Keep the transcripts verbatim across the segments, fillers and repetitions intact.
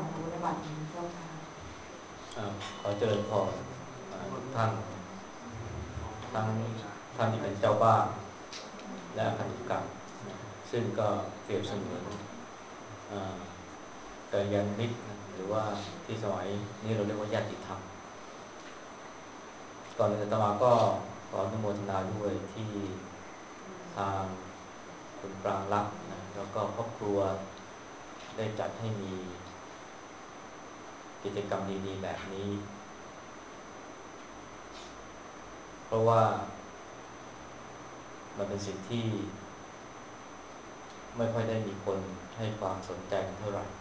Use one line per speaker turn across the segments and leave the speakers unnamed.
ธุในบัดนี้เจ้าค่ะ
อ่าขอเจริญพรอ่าทุกท่านทั้งท่านที่เป็นเจ้าบ้านและคณุกรรมนะซึ่งก็เปรียบเสมือนอ่ากัลยาณมิตรนะหรือว่าที่สมัยนี้เราเรียกว่าญาติธรรมก่อนอื่นอาตมาก็ขออนุโมทนาด้วยที่ทางคุณปรางรักษ์นะแล้วก็ครอบครัวได้จัดให้มีกิจกรรมดีๆแบบนี้เพราะว่ามันเป็นสิ่งที่ไม่ค่อยได้มีคนให้ความสนใจกันเท่าไหร่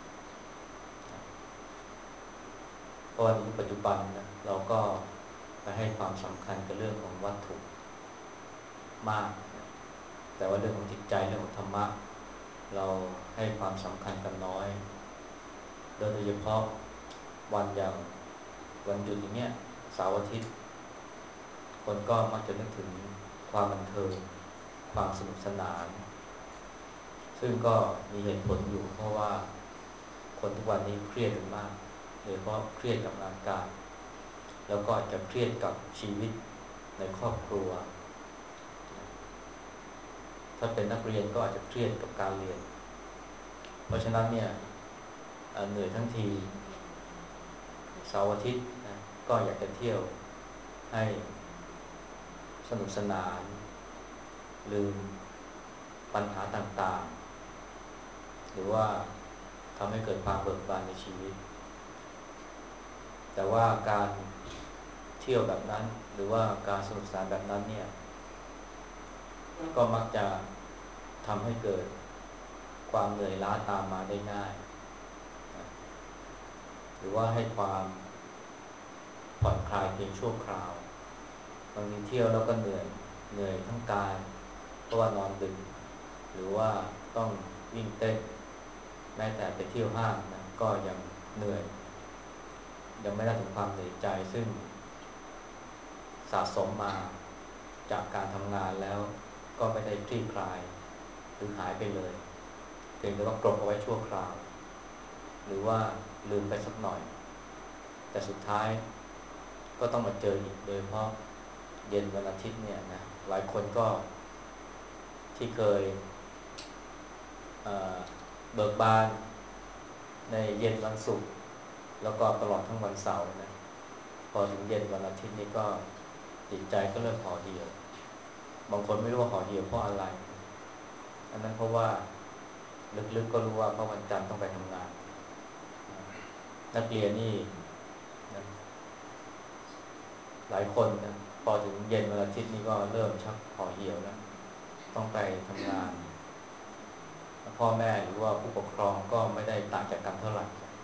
เพราะว่าในยุคปัจจุบันนะเราก็ไปให้ความสำคัญกับเรื่องของวัตถุมากนะแต่ว่าเรื่องของจิตใจเรื่องของธรรมะเราให้ความสำคัญกันน้อยโดยเฉพาะวันอย่างวันหยุดอย่างเงี้ยเสาร์อาทิตย์คนก็มักจะนึกถึงความบันเทิงความสนุกสนานซึ่งก็มีเหตุผลอยู่เพราะว่าคนทุกวันนี้เครียดกันมากโดยเฉพาะเครียดกับงานการแล้วก็อาจจะเครียดกับชีวิตในครอบครัวถ้าเป็นนักเรียนก็อาจจะเครียดกับการเรียนเพราะฉะนั้นเนี่ยเหนื่อยทั้งทีเสาร์อาทิตย์นะก็อยากจะเที่ยวให้สนุกสนานลืมปัญหาต่างๆหรือว่าทำให้เกิดความเบิกบานในชีวิตแต่ว่าการเที่ยวแบบนั้นหรือว่าการสนุกสนานแบบนั้นเนี่ยก็มักจะทำให้เกิดความเหนื่อยล้าตามมาได้ง่ายหรือว่าให้ความผ่อนคลายเพียงชั่วคราวบางทีเที่ยวแล้วก็เหนื่อยเหนื่อยทั้งกายเพราะว่านอนดึกหรือว่าต้องวิ่งเต้นแม้แต่ไปเที่ยวห้างนะก็ยังเหนื่อยยังไม่ได้ถึงความเหนื่อยใจซึ่งสะสมมาจากการทำงานแล้วก็ไม่ได้คลี่คลายหรือหายไปเลยเพียงแต่ว่ากรบเอาไว้ชั่วคราวหรือว่าลืมไปสักหน่อยแต่สุดท้ายก็ต้องมาเจออีกโดยเพราะเย็นวันอาทิตย์เนี่ยนะหลายคนก็ที่เคยเอ่อเบิกบานในเย็นวันศุกร์แล้วก็ตลอดทั้งวันเสาร์นะพอถึงเย็นวันอาทิตย์นี่ก็จิตใจก็เริ่มห่อเหี่ยวบางคนไม่รู้ว่าห่อเหี่ยวเพราะอะไรอันนั้นเพราะว่าลึกๆก็รู้ว่าเพราะวันจันทร์ต้องไปทำงานนักเรียนนี่นะหลายคนนะพอถึงเย็นวันอาทิตย์นี่ก็เริ่มชักห่อเหี่ยวแล้วต้องไปทำงานพ่อแม่หรือว่าผู้ปกครองก็ไม่ได้ต่างจากกันเท่าไหร่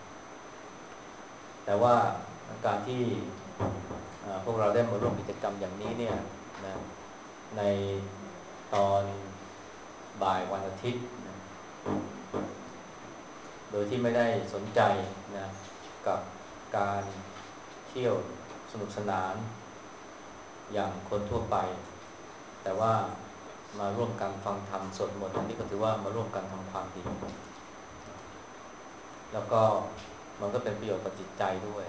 แต่ว่าการที่พวกเราได้มาร่วมกิจกรรมอย่างนี้เนี่ยนะในตอนบ่ายวันอาทิตย์นะโดยที่ไม่ได้สนใจนะกับการเที่ยวสนุกสนานอย่างคนทั่วไปแต่ว่ามาร่วมกันฟังธรรมสวดมนต์อันนี้ก็ถือว่ามาร่วมกันทำความดีแล้วก็มันก็เป็นประโยชน์กับจิตใจด้วย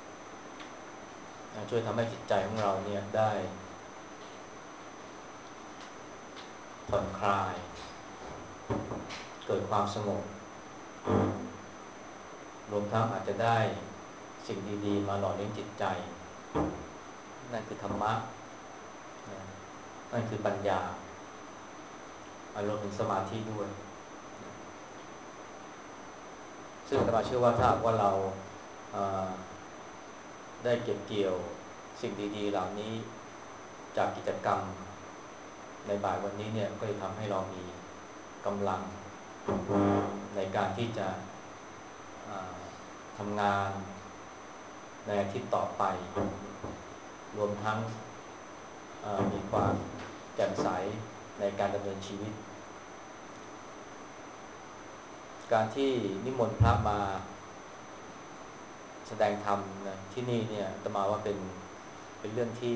ช่วยทำให้จิตใจของเราเนี่ยได้ผ่อนคลายเกิดความสงบรวมทั้งอาจจะได้สิ่งดีๆมาหล่อเลี้ยงจิตใจนั่นคือธรรมะนั่นคือปัญญาอารมณ์ถึงสมาธิด้วยซึ่งอาตมาเชื่อว่าถ้าว่าเราได้เก็บเกี่ยวสิ่งดีๆเหล่านี้จากกิจกรรมในบ่ายวันนี้เนี่ยก็จะทำให้เรามีกำลังในการที่จะทำงานในอาทิตย์ต่อไปรวมทั้งมีความแจ่มใสในการดำเนินชีวิตการที่นิมนต์พระมาแสดงธรรมนะที่นี่เนี่ยอาตมาว่าเป็นเป็นเรื่องที่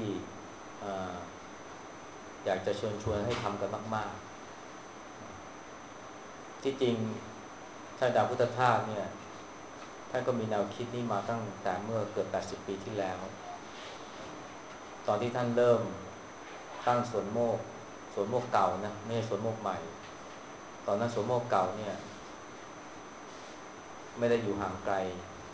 อยากจะเชิญชวนให้ทำกันมากๆที่จริงท่านดาวพุทธทาสเนี่ยท่านก็มีแนวคิดนี้มาตั้งแต่เมื่อเกือบแปดสิบปีที่แล้วตอนที่ท่านเริ่มตั้งสวนโมกสวนโมกเก่านะไม่ใช่สวนโมกใหม่ตอนนั้นสวนโมกเก่าเนี่ยไม่ได้อยู่ห่างไกล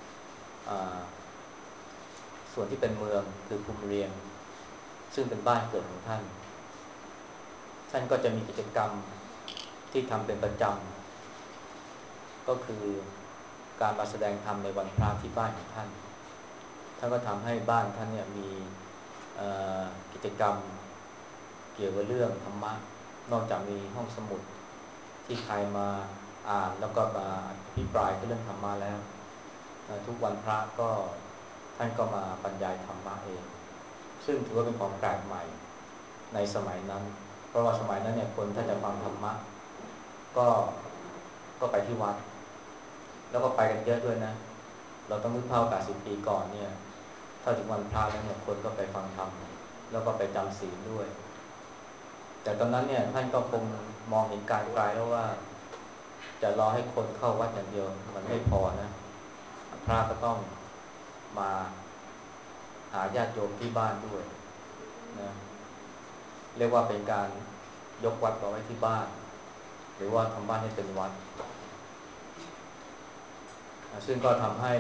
ส่วนที่เป็นเมืองคือภูมิเรียงซึ่งเป็นบ้านเกิดของท่านท่านก็จะมีกิจกรรมที่ทำเป็นประจำก็คือการมาแสดงธรรมในวันพระที่บ้านของท่านท่านก็ทำให้บ้านท่านเนี่ยมีกิจกรรมเกี่ยวกับเรื่องธรรมะนอกจากมีห้องสมุดที่ใครมาอ่านแล้วก็มาอภิปรายเรื่องธรรมะแล้วทุกวันพระก็ท่านก็มาบรรยายธรรมะเองซึ่งถือว่าเป็นของแปลกใหม่ในสมัยนั้นเพราะว่าสมัยนั้นเนี่ยคนถ้าจะฟังธรรมะก็ก็ไปที่วัดแล้วก็ไปกันเยอะด้วยนะเราต้องนึกภาพแปดสิบปีก่อนเนี่ยถ้าถึงวันพระแล้วเนี่ยคนก็ไปฟังธรรมแล้วก็ไปจำศีลด้วยแต่ตอนนั้นเนี่ยท่านก็คงมองเห็นการไกลแล้วว่าจะรอให้คนเข้าวัดอย่างเดียวมันไม่พอนะพระก็ต้องมาหาญาติโยมที่บ้านด้วยนะเรียกว่าเป็นการยกวัดมาไว้ที่บ้านหรือว่าทำบ้านให้เป็นวัดซึ่งก็ทำให้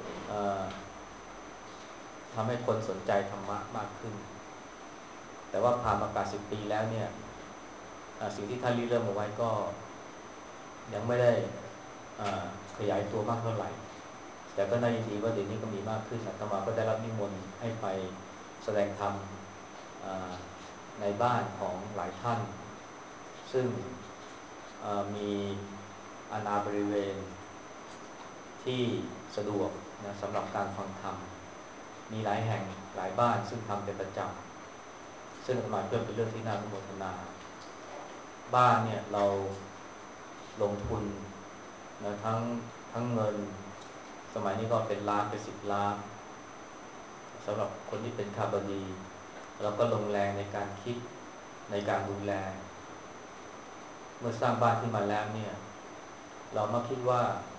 ทำให้คนสนใจธรรมะมากขึ้นแต่ว่าผ่านมาแปดสิบปีแล้วเนี่ยสิ่งที่ท่านริเริ่มเอาไว้ก็ยังไม่ได้ขยายตัวมากเท่าไหร่แต่ก็น่ายินดีว่าเดี๋ยวนี้ก็มีมากขึ้นอาตมาก็ได้รับนิมนต์ให้ไปแสดงธรรมในบ้านของหลายท่านซึ่งมีอาณาบริเวณที่สะดวกนะสำหรับการฟังธรรมมีหลายแห่งหลายบ้านซึ่งทำเป็นประจำซึ่งอาตมาเพื่อเป็นเรื่องที่น่าอนุโมทนาบ้านเนี่ยเราลงทุนนะทั้งทั้งเงินสมัยนี้ก็เป็นล้านเป็นสิบล้านสำหรับคนที่เป็นข้าบดีเราก็ลงแรงในการคิดในการดูแลเมื่อสร้างบ้านขึ้นมาแล้วเนี่ยเรามาคิดว่า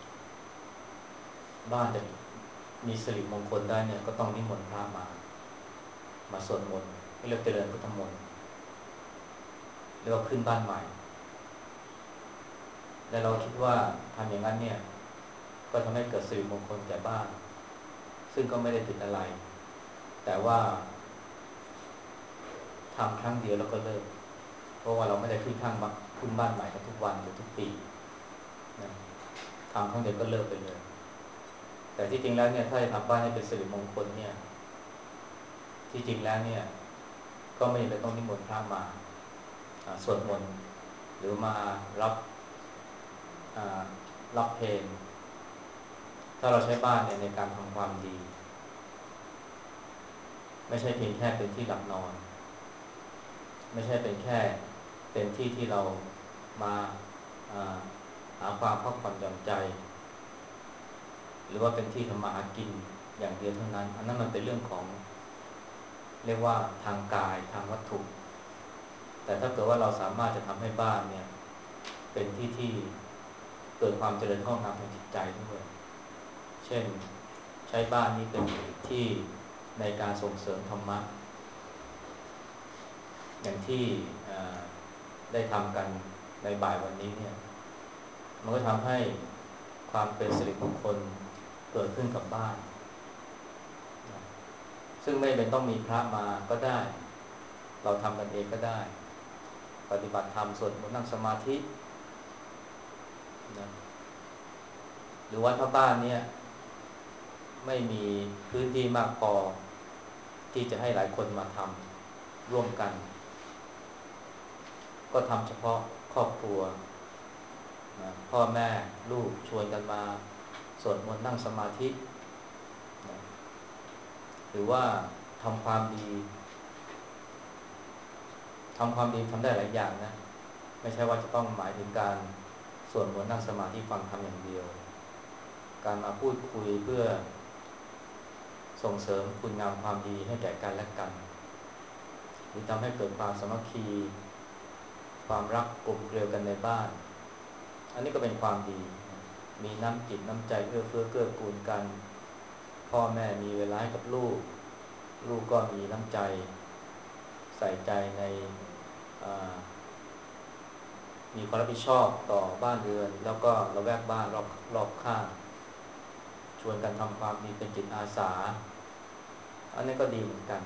บ้านจะมีสิริมงคลได้เนี่ยก็ต้องนิมนต์พระมามาสวดมนต์เรียกเจริญพุทธมนต์เรียกว่าขึ้นบ้านใหม่และเราคิดว่าทำอย่างนั้นเนี่ยก็ทำให้เกิดสิริมงคลแก่บ้านซึ่งก็ไม่ได้ผิดอะไรแต่ว่าทำครั้งเดียวแล้วก็เลิกเพราะว่าเราไม่ได้ขึ้นข้างขึ้นบ้านใหม่กันทุกวันหรือทุกปีนะทำครั้งเดียวก็เลิกไปเลยแต่ที่จริงแล้วเนี่ยถ้าจะทำบ้านให้เป็นสิริมงคลเนี่ยที่จริงแล้วเนี่ยก็ไม่จำเป็นต้องนิมนต์พระมาสวดมนต์หรือมารับรับเพลงถ้าเราใช้บ้านเนี่ยในการทำความดีไม่ใช่เพียงแค่เป็นที่หลับนอนไม่ใช่เป็นแค่เป็นที่ที่เรามาหาความพักผ่อนหย่อนใจหรือว่าเป็นที่ทำมาหากินอย่างเดียวเท่านั้นอันนั้นมันเป็นเรื่องของเรียกว่าทางกายทางวัตถุแต่ถ้าเกิดว่าเราสามารถจะทำให้บ้านเนี่ยเป็นที่ที่เกิดความเจริญงอกงามทางจิตใจด้วยเช่นใช้บ้านนี้เป็นที่ในการส่งเสริมธรรมะอย่างที่ได้ทำกันในบ่ายวันนี้เนี่ยมันก็ทำให้ความเป็นสิริมงคลเกิดขึ้นกับบ้านซึ่งไม่เป็นต้องมีพระมาก็ได้เราทำกันเองก็ได้ปฏิบัติธรรมสวดมนต์นั่งสมาธินะหรือว่าถ้าบ้านเนี่ยไม่มีพื้นที่มากพอที่จะให้หลายคนมาทำร่วมกันก็ทำเฉพาะครอบครัวนะพ่อแม่ลูกชวนกันมาสวดมนต์นั่งสมาธินะหรือว่าทำความดีทำความดีทำได้หลายอย่างนะไม่ใช่ว่าจะต้องหมายถึงการสวดมนต์นั่งสมาธิฟังธรรมอย่างเดียวการมาพูดคุยเพื่อส่งเสริมคุณงามความดีให้แก่กันและกันหรือทำให้เกิดความสามัคคีความรักกลมเกลียวกันในบ้านอันนี้ก็เป็นความดีมีน้ำจิตน้ำใจเอื้อเฟื้อเกื้อกูลกันพ่อแม่มีเวลาให้กับลูกลูกก็มีน้ำใจใส่ใจในมีความรับผิดชอบต่อบ้านเรือนแล้วก็ระแวกบ้านรอบรอบข้างชวนกันทำความดีเป็นจิตอาสาอันนี้ก็ดีเหมือนกัน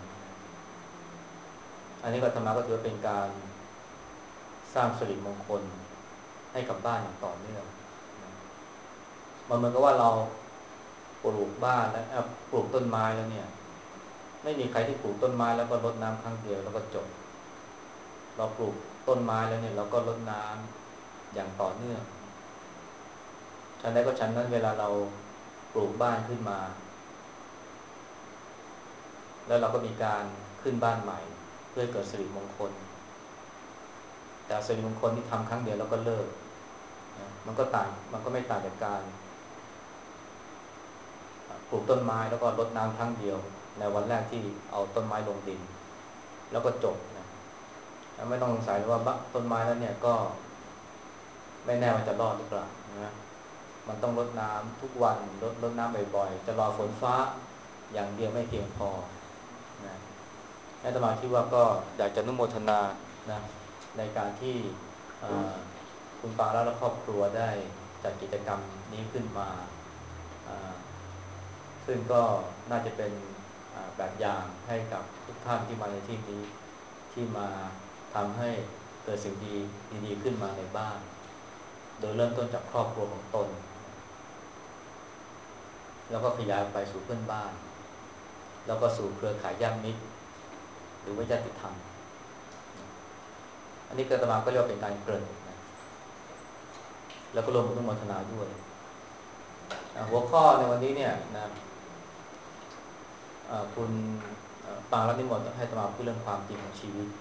อันนี้ก็ธรรมะก็ถือเป็นการสร้างสิริมงคลให้กับบ้านอย่างต่อเนื่องมันเหมือนกับว่าเราปลูกบ้านแล้วปลูกต้นไม้แล้วเนี่ยไม่มีใครที่ปลูกต้นไม้แล้วก็รดน้ำครั้งเดียวแล้วก็จบเราปลูกต้นไม้แล้วเนี่ยเราก็รดน้ำอย่างต่อเนื่องฉันใดก็ฉันนั้นเวลาเราปลูกบ้านขึ้นมาแล้วเราก็มีการขึ้นบ้านใหม่เพื่อเกิดสิริมงคลแต่สิริมงคลที่ทำครั้งเดียวแล้วก็เลิกมันก็ต่างมันก็ไม่ต่างจากการปลูกต้นไม้แล้วก็รดน้ำครั้งเดียวในวันแรกที่เอาต้นไม้ลงดินแล้วก็จบนะไม่ต้องสงสัยว่าต้นไม้แล้วเนี่ยก็ไม่แน่ว่าจะรอดหรือเปล่านะมันต้องรดน้ำทุกวันรดรดน้ำบ่อยๆจะรอฝนฟ้าอย่างเดียวไม่เพียงพอนะอาตมาคิดว่าก็อยากจะอนุโมทนานะในการที่คุณปาและครอบครัวได้จัดกิจกรรมนี้ขึ้นมาซึ่งก็น่าจะเป็นแบบอย่างให้กับทุกท่านที่มาในที่นี้ที่มาทำให้เกิดสิ่งดีดีๆขึ้นมาในบ้านโดยเริ่มต้นจากครอบครัวของตนแล้วก็ขยายไปสู่เพื่อนบ้านแล้วก็สู่เครือข่ายญาติมิตรหรือว่าญาติธรรมอันนี้ก็อาตมาก็เรียกว่าเป็นการเกริ่นนะแล้วก็รวมถึงอนุโมทนาด้วยหัวข้อในวันนี้เนี่ยนะคุณปางรับนิมนต์ให้อาตมาพูดเรื่องความจริงของชีวิต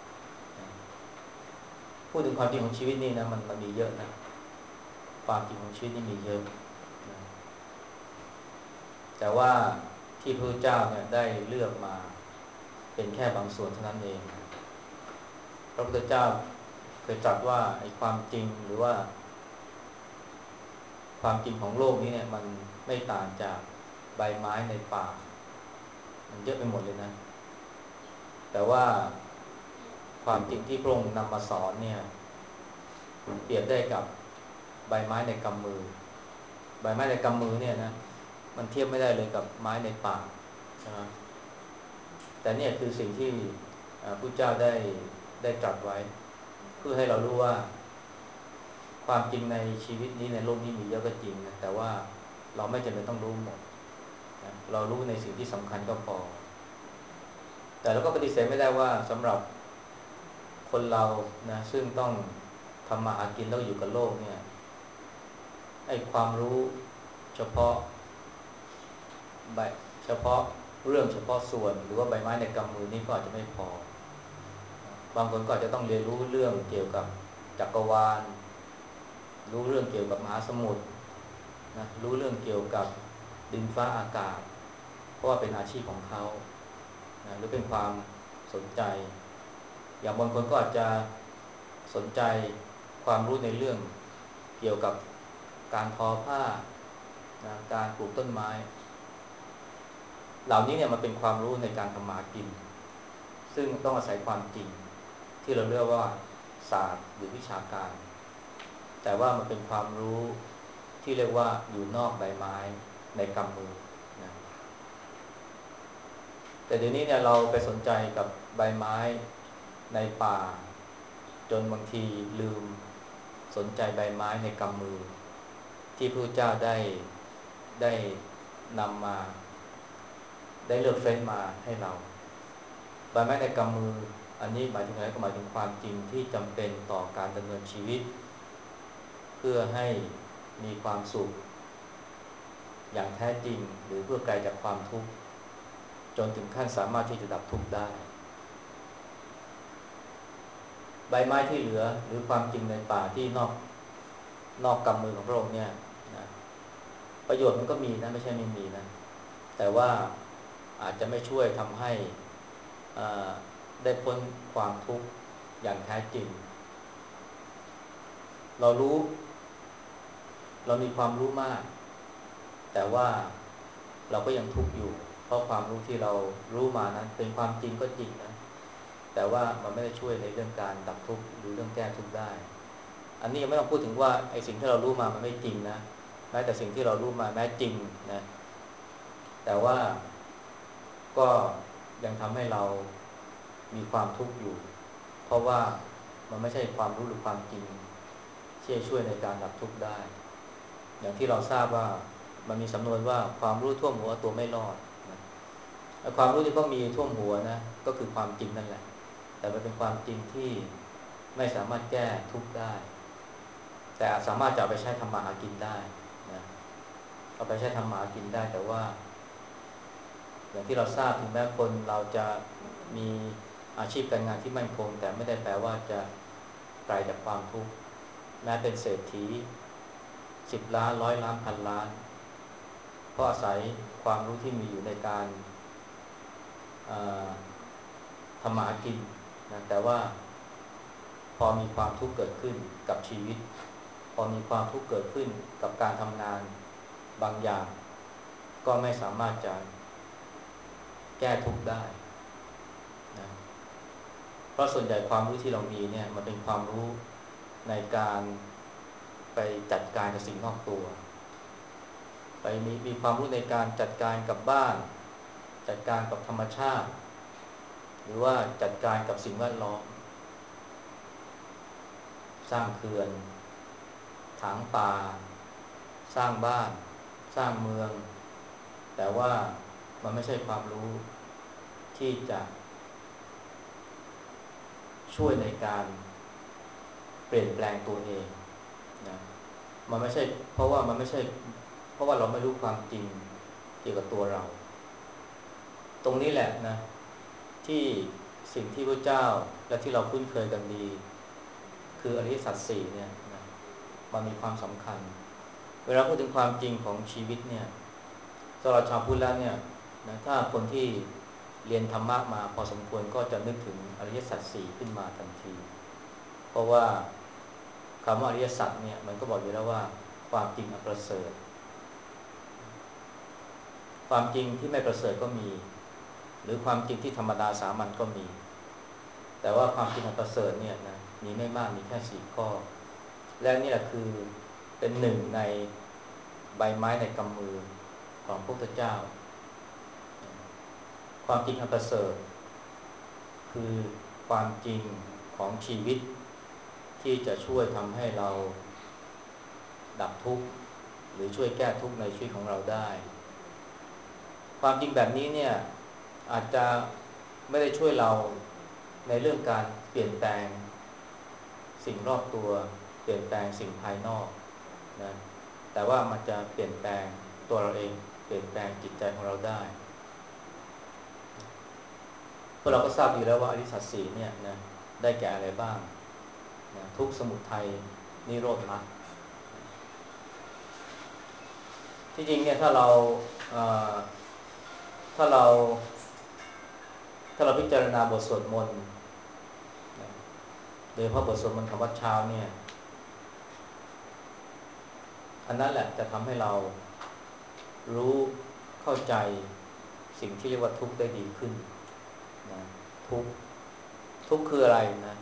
พูดถึงความจริงของชีวิตนี่นะมันมันมีเยอะนะความจริงของชีวิตนี่มีเยอะนะแต่ว่าที่พระพุทธเจ้าเนี่ยได้เลือกมาเป็นแค่บางส่วนเท่านั้นเองพระพุทธเจ้าเคยตรัสว่าไอ้ความจริงหรือว่าความจริงของโลกนี้เนี่ยมันไม่ต่างจากใบไม้ในป่ามันเยอะไปหมดเลยนะแต่ว่าความจริงที่พระองค์นำมาสอนเนี่ยเปรียบได้กับใบไม้ในกำมือใบไม้ในกำมือเนี่ยนะมันเทียบไม่ได้เลยกับไม้ในป่าใช่ไหมแต่เนี่ยคือสิ่งที่พระพุทธเจ้าได้ได้ตรัสไว้เพื่อให้เรารู้ว่าความจริงในชีวิตนี้ในโลกนี้มีเยอะก็จริงนะแต่ว่าเราไม่จำเป็นต้องรู้หมดนะเรารู้ในสิ่งที่สำคัญก็พอแต่เราก็ปฏิเสธไม่ได้ว่าสำหรับคนเรานะซึ่งต้องทำมาหากินแล้วอยู่กับโลกเนี่ยไอ้ความรู้เฉพาะใบเฉพาะเรื่องเฉพาะส่วนหรือว่าใบไม้ในกำมือนี่ก็อาจจะไม่พอบางคนก็อาจจะต้องเรียนรู้เรื่องเกี่ยวกับจักรวาลรู้เรื่องเกี่ยวกับมหาสมุทรนะรู้เรื่องเกี่ยวกับดินฟ้าอากาศเพราะว่าเป็นอาชีพของเขานะหรือเป็นความสนใจอย่างบางคนก็อาจจะสนใจความรู้ในเรื่องเกี่ยวกับการทอผ้านะการปลูกต้นไม้เหล่านี้เนี่ยมันเป็นความรู้ในการทำมากินซึ่งต้องอาศัยความจริงที่เราเรียกว่าศาสตร์หรือวิชาการแต่ว่ามันเป็นความรู้ที่เรียกว่าอยู่นอกใบไม้ในกำมือนะแต่เดี๋ยวนี้เนี่ยเราไปสนใจกับใบไม้ในป่าจนบางทีลืมสนใจใบไม้ในกำมือที่พระเจ้าได้ได้นำมาได้เลือกเฟ้นมาให้เราใบไม้ในกำมืออันนี้หมายถึงอะไรก็หมายถึงความจริงที่จำเป็นต่อการดำเนินชีวิตเพื่อให้มีความสุขอย่างแท้จริงหรือเพื่อไกลจากความทุกข์จนถึงขั้นสามารถที่จะดับทุกข์ได้ใบไม้ที่เหลือหรือความจริงในป่าที่นอกนอกกำมือของพระองค์เนี่ยนะประโยชน์มันก็มีนะไม่ใช่ไม่มีนะแต่ว่าอาจจะไม่ช่วยทำให้ได้พ้นความทุกข์อย่างแท้จริงเรารู้เรามีความรู้มากแต่ว่าเราก็ยังทุกข์อยู่เพราะความรู้ที่เรารู้มานั้นเป็นความจริงก็จริงนะแต่ว่ามันไม่ได้ช่วยในเรื่องการดับทุกข์หรือเรื่องแก้ทุกข์ได้อันนี้ยังไม่ต้องพูดถึงว่าไอ้สิ่งที่เรารู้มามันไม่จริงนะแม้แต่สิ่งที่เรารู้มาแม้จริงนะแต่ว่าก็ยังทำให้เรามีความทุกข์อยู่เพราะว่ามันไม่ใช่ความรู้หรือความจริงที่จะช่วยในการดับทุกข์ได้อย่างที่เราทราบว่ามันมีสำนวนว่าความรู้ท่วมหัวตัวไม่รอดนะความรู้ที่เขามีท่วมหัวนะก็คือความจริงนั่นแหละแต่มันเป็นความจริงที่ไม่สามารถแก้ทุกข์ได้แต่สามารถจะเอาไปใช้ทำมาหากินได้นะเอาไปใช้ทำมาหากินได้แต่ว่าอย่างที่เราทราบถึงแม้คนเราจะมีอาชีพการงานที่มั่นคงแต่ไม่ได้แปลว่าจะไกลจากความทุกข์แม้เป็นเศรษฐีสิบล้านร้อยล้านพันล้านก็อาศัยความรู้ที่มีอยู่ในการทำมาหากินนะแต่ว่าพอมีความทุกข์เกิดขึ้นกับชีวิตพอมีความทุกข์เกิดขึ้นกับการทำงานบางอย่างก็ไม่สามารถจะแก้ทุกข์ได้นะเพราะส่วนใหญ่ความรู้ที่เรามีเนี่ยมันเป็นความรู้ในการไปจัดการกับสิ่งนอกตัวไปมีมีความรู้ในการจัดการกับบ้านจัดการกับธรรมชาติหรือว่าจัดการกับสิ่งแวดล้อมสร้างเขื่อนถางป่าสร้างบ้านสร้างเมืองแต่ว่ามันไม่ใช่ความรู้ที่จะช่วยในการเปลี่ยนแปลงตัวเองนะมันไม่ใช่เพราะว่ามันไม่ใช่เพราะว่าเราไม่รู้ความจริงเกี่ยวกับตัวเราตรงนี้แหละนะที่สิ่งที่พระเจ้าและที่เราคุ้นเคยกันดีคืออริยสัจสี่เนี่ยนะมันมีความสำคัญเวลาพูดถึงความจริงของชีวิตเนี่ยสำหรับชาวพุทธแล้วเนี่ยนะถ้าคนที่เรียนธรรมะมาพอสมควรก็จะนึกถึงอริยสัจสี่ขึ้นมาทันทีเพราะว่าคำว่าอริยสัจเนี่ยมันก็บอกอยู่แล้วว่าความจริงอันประเสริฐความจริงที่ไม่ประเสริฐก็มีหรือความจริงที่ธรรมดาสามัญก็มีแต่ว่าความจริงอันประเสริฐเนี่ยนะมีไม่มากมีแค่สี่ข้อและนี่แหละคือเป็นหนึ่งในใบไม้ในกำมือของพระพุทธเจ้าความจริงอันประเสริฐคือความจริงของชีวิตที่จะช่วยทำให้เราดับทุกข์หรือช่วยแก้ทุกข์ในชีวิตของเราได้ความจริงแบบนี้เนี่ยอาจจะไม่ได้ช่วยเราในเรื่องการเปลี่ยนแปลงสิ่งรอบตัวเปลี่ยนแปลงสิ่งภายนอกนะแต่ว่ามันจะเปลี่ยนแปลงตัวเราเองเปลี่ยนแปลงจิตใจของเราได้พวกเราก็ทราบอยู่แล้วว่าอริยสัจสี่เนี่ยนะได้แก่อะไรบ้างนะทุกข์สมุทัยนิโรธมรรคที่จริงเนี่ยถ้าเราถ้าเราถ้าเราพิจารณาบทสวดมนต์โดยเฉพาะบทสวดมนต์ธรรมวัดเช้าเนี่ยอันนั้นแหละจะทำให้เรารู้เข้าใจสิ่งที่เรียกว่าทุกข์ได้ดีขึ้นนะทุกข์ทุกข์คืออะไรนะ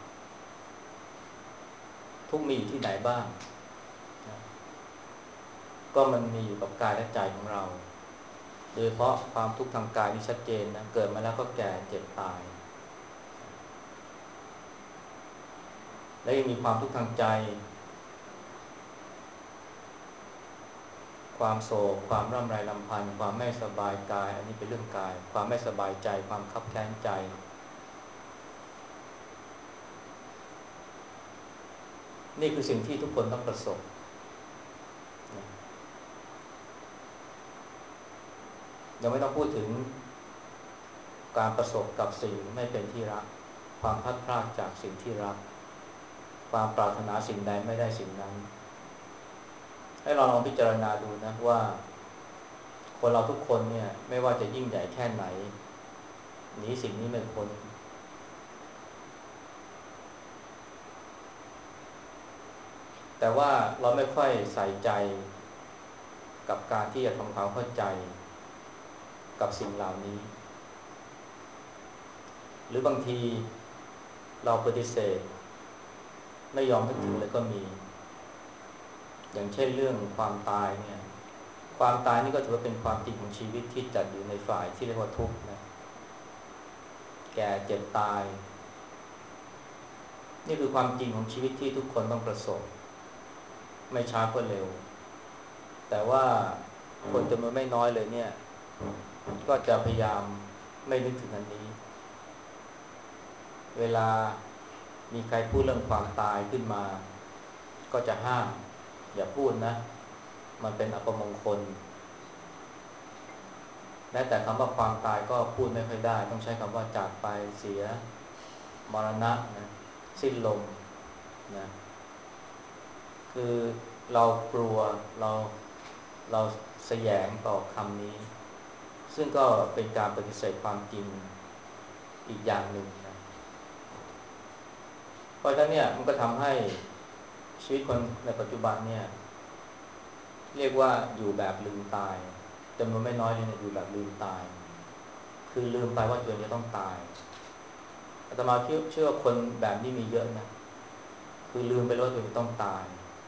ทุกข์มีอยู่ที่ไหนบ้างนะก็มันมีอยู่กับกายและใจของเราโดยเฉพาะความทุกข์ทางกายนี่ชัดเจนนะเกิดมาแล้วก็แก่เจ็บตายและยังมีความทุกข์ทางใจความโศกความร่ำไรรำพันความไม่สบายกายอันนี้เป็นเรื่องกายความไม่สบายใจความคับแค้นใจนี่คือสิ่งที่ทุกคนต้องประสบยังไม่ต้องพูดถึงการประสบกับสิ่งไม่เป็นที่รักความพลัดพรากจากสิ่งที่รักความปรารถนาสิ่งใดไม่ได้สิ่งนั้นให้เราลองพิจารณาดูนะว่าคนเราทุกคนเนี่ยไม่ว่าจะยิ่งใหญ่แค่ไหนหนีสิ่งนี้ไม่พ้นแต่ว่าเราไม่ค่อยใส่ใจกับการที่จะทำความเข้าใจกับสิ่งเหล่านี้หรือบางทีเราปฏิเสธไม่ยอมนึกถึงเลยก็มีอย่างเช่นเรื่องความตายเนี่ยความตายนี่ก็ถือว่าเป็นความจริงของชีวิตที่จัดอยู่ในฝ่ายที่เรียกว่าทุกข์นะแก่เจ็บตายนี่คือความจริงของชีวิตที่ทุกคนต้องประสบไม่ช้าก็เร็วแต่ว่าคนจำนวนไม่น้อยเลยเนี่ยก็จะพยายามไม่นึกถึงอันนี้เวลามีใครพูดเรื่องความตายขึ้นมาก็จะห้ามอย่าพูดนะมันเป็นอัปมงคลแม้แต่คำว่าความตายก็พูดไม่ค่อยได้ต้องใช้คำว่าจากไปเสียมรณะนะสิ้นลมนะคือเรากลัวเราเราแสยงต่อคำนี้ซึ่งก็เป็นการปฏิเสธความจริงอีกอย่างหนึ่งนะเพราะฉะนั้นเนี่ยมันก็ทำให้ชีวิตคนในปัจจุบันเนี่ยเรียกว่าอยู่แบบลืมตายจำนวนไม่น้อยเลยเนี่ยอยู่แบบลืมตายคือลืมไปว่าตัวเองจะต้องตายอาตมาเชื่อเชื่อว่าคนแบบนี้มีเยอะนะคือลืมไปแล้วว่าตัวเองต้องตาย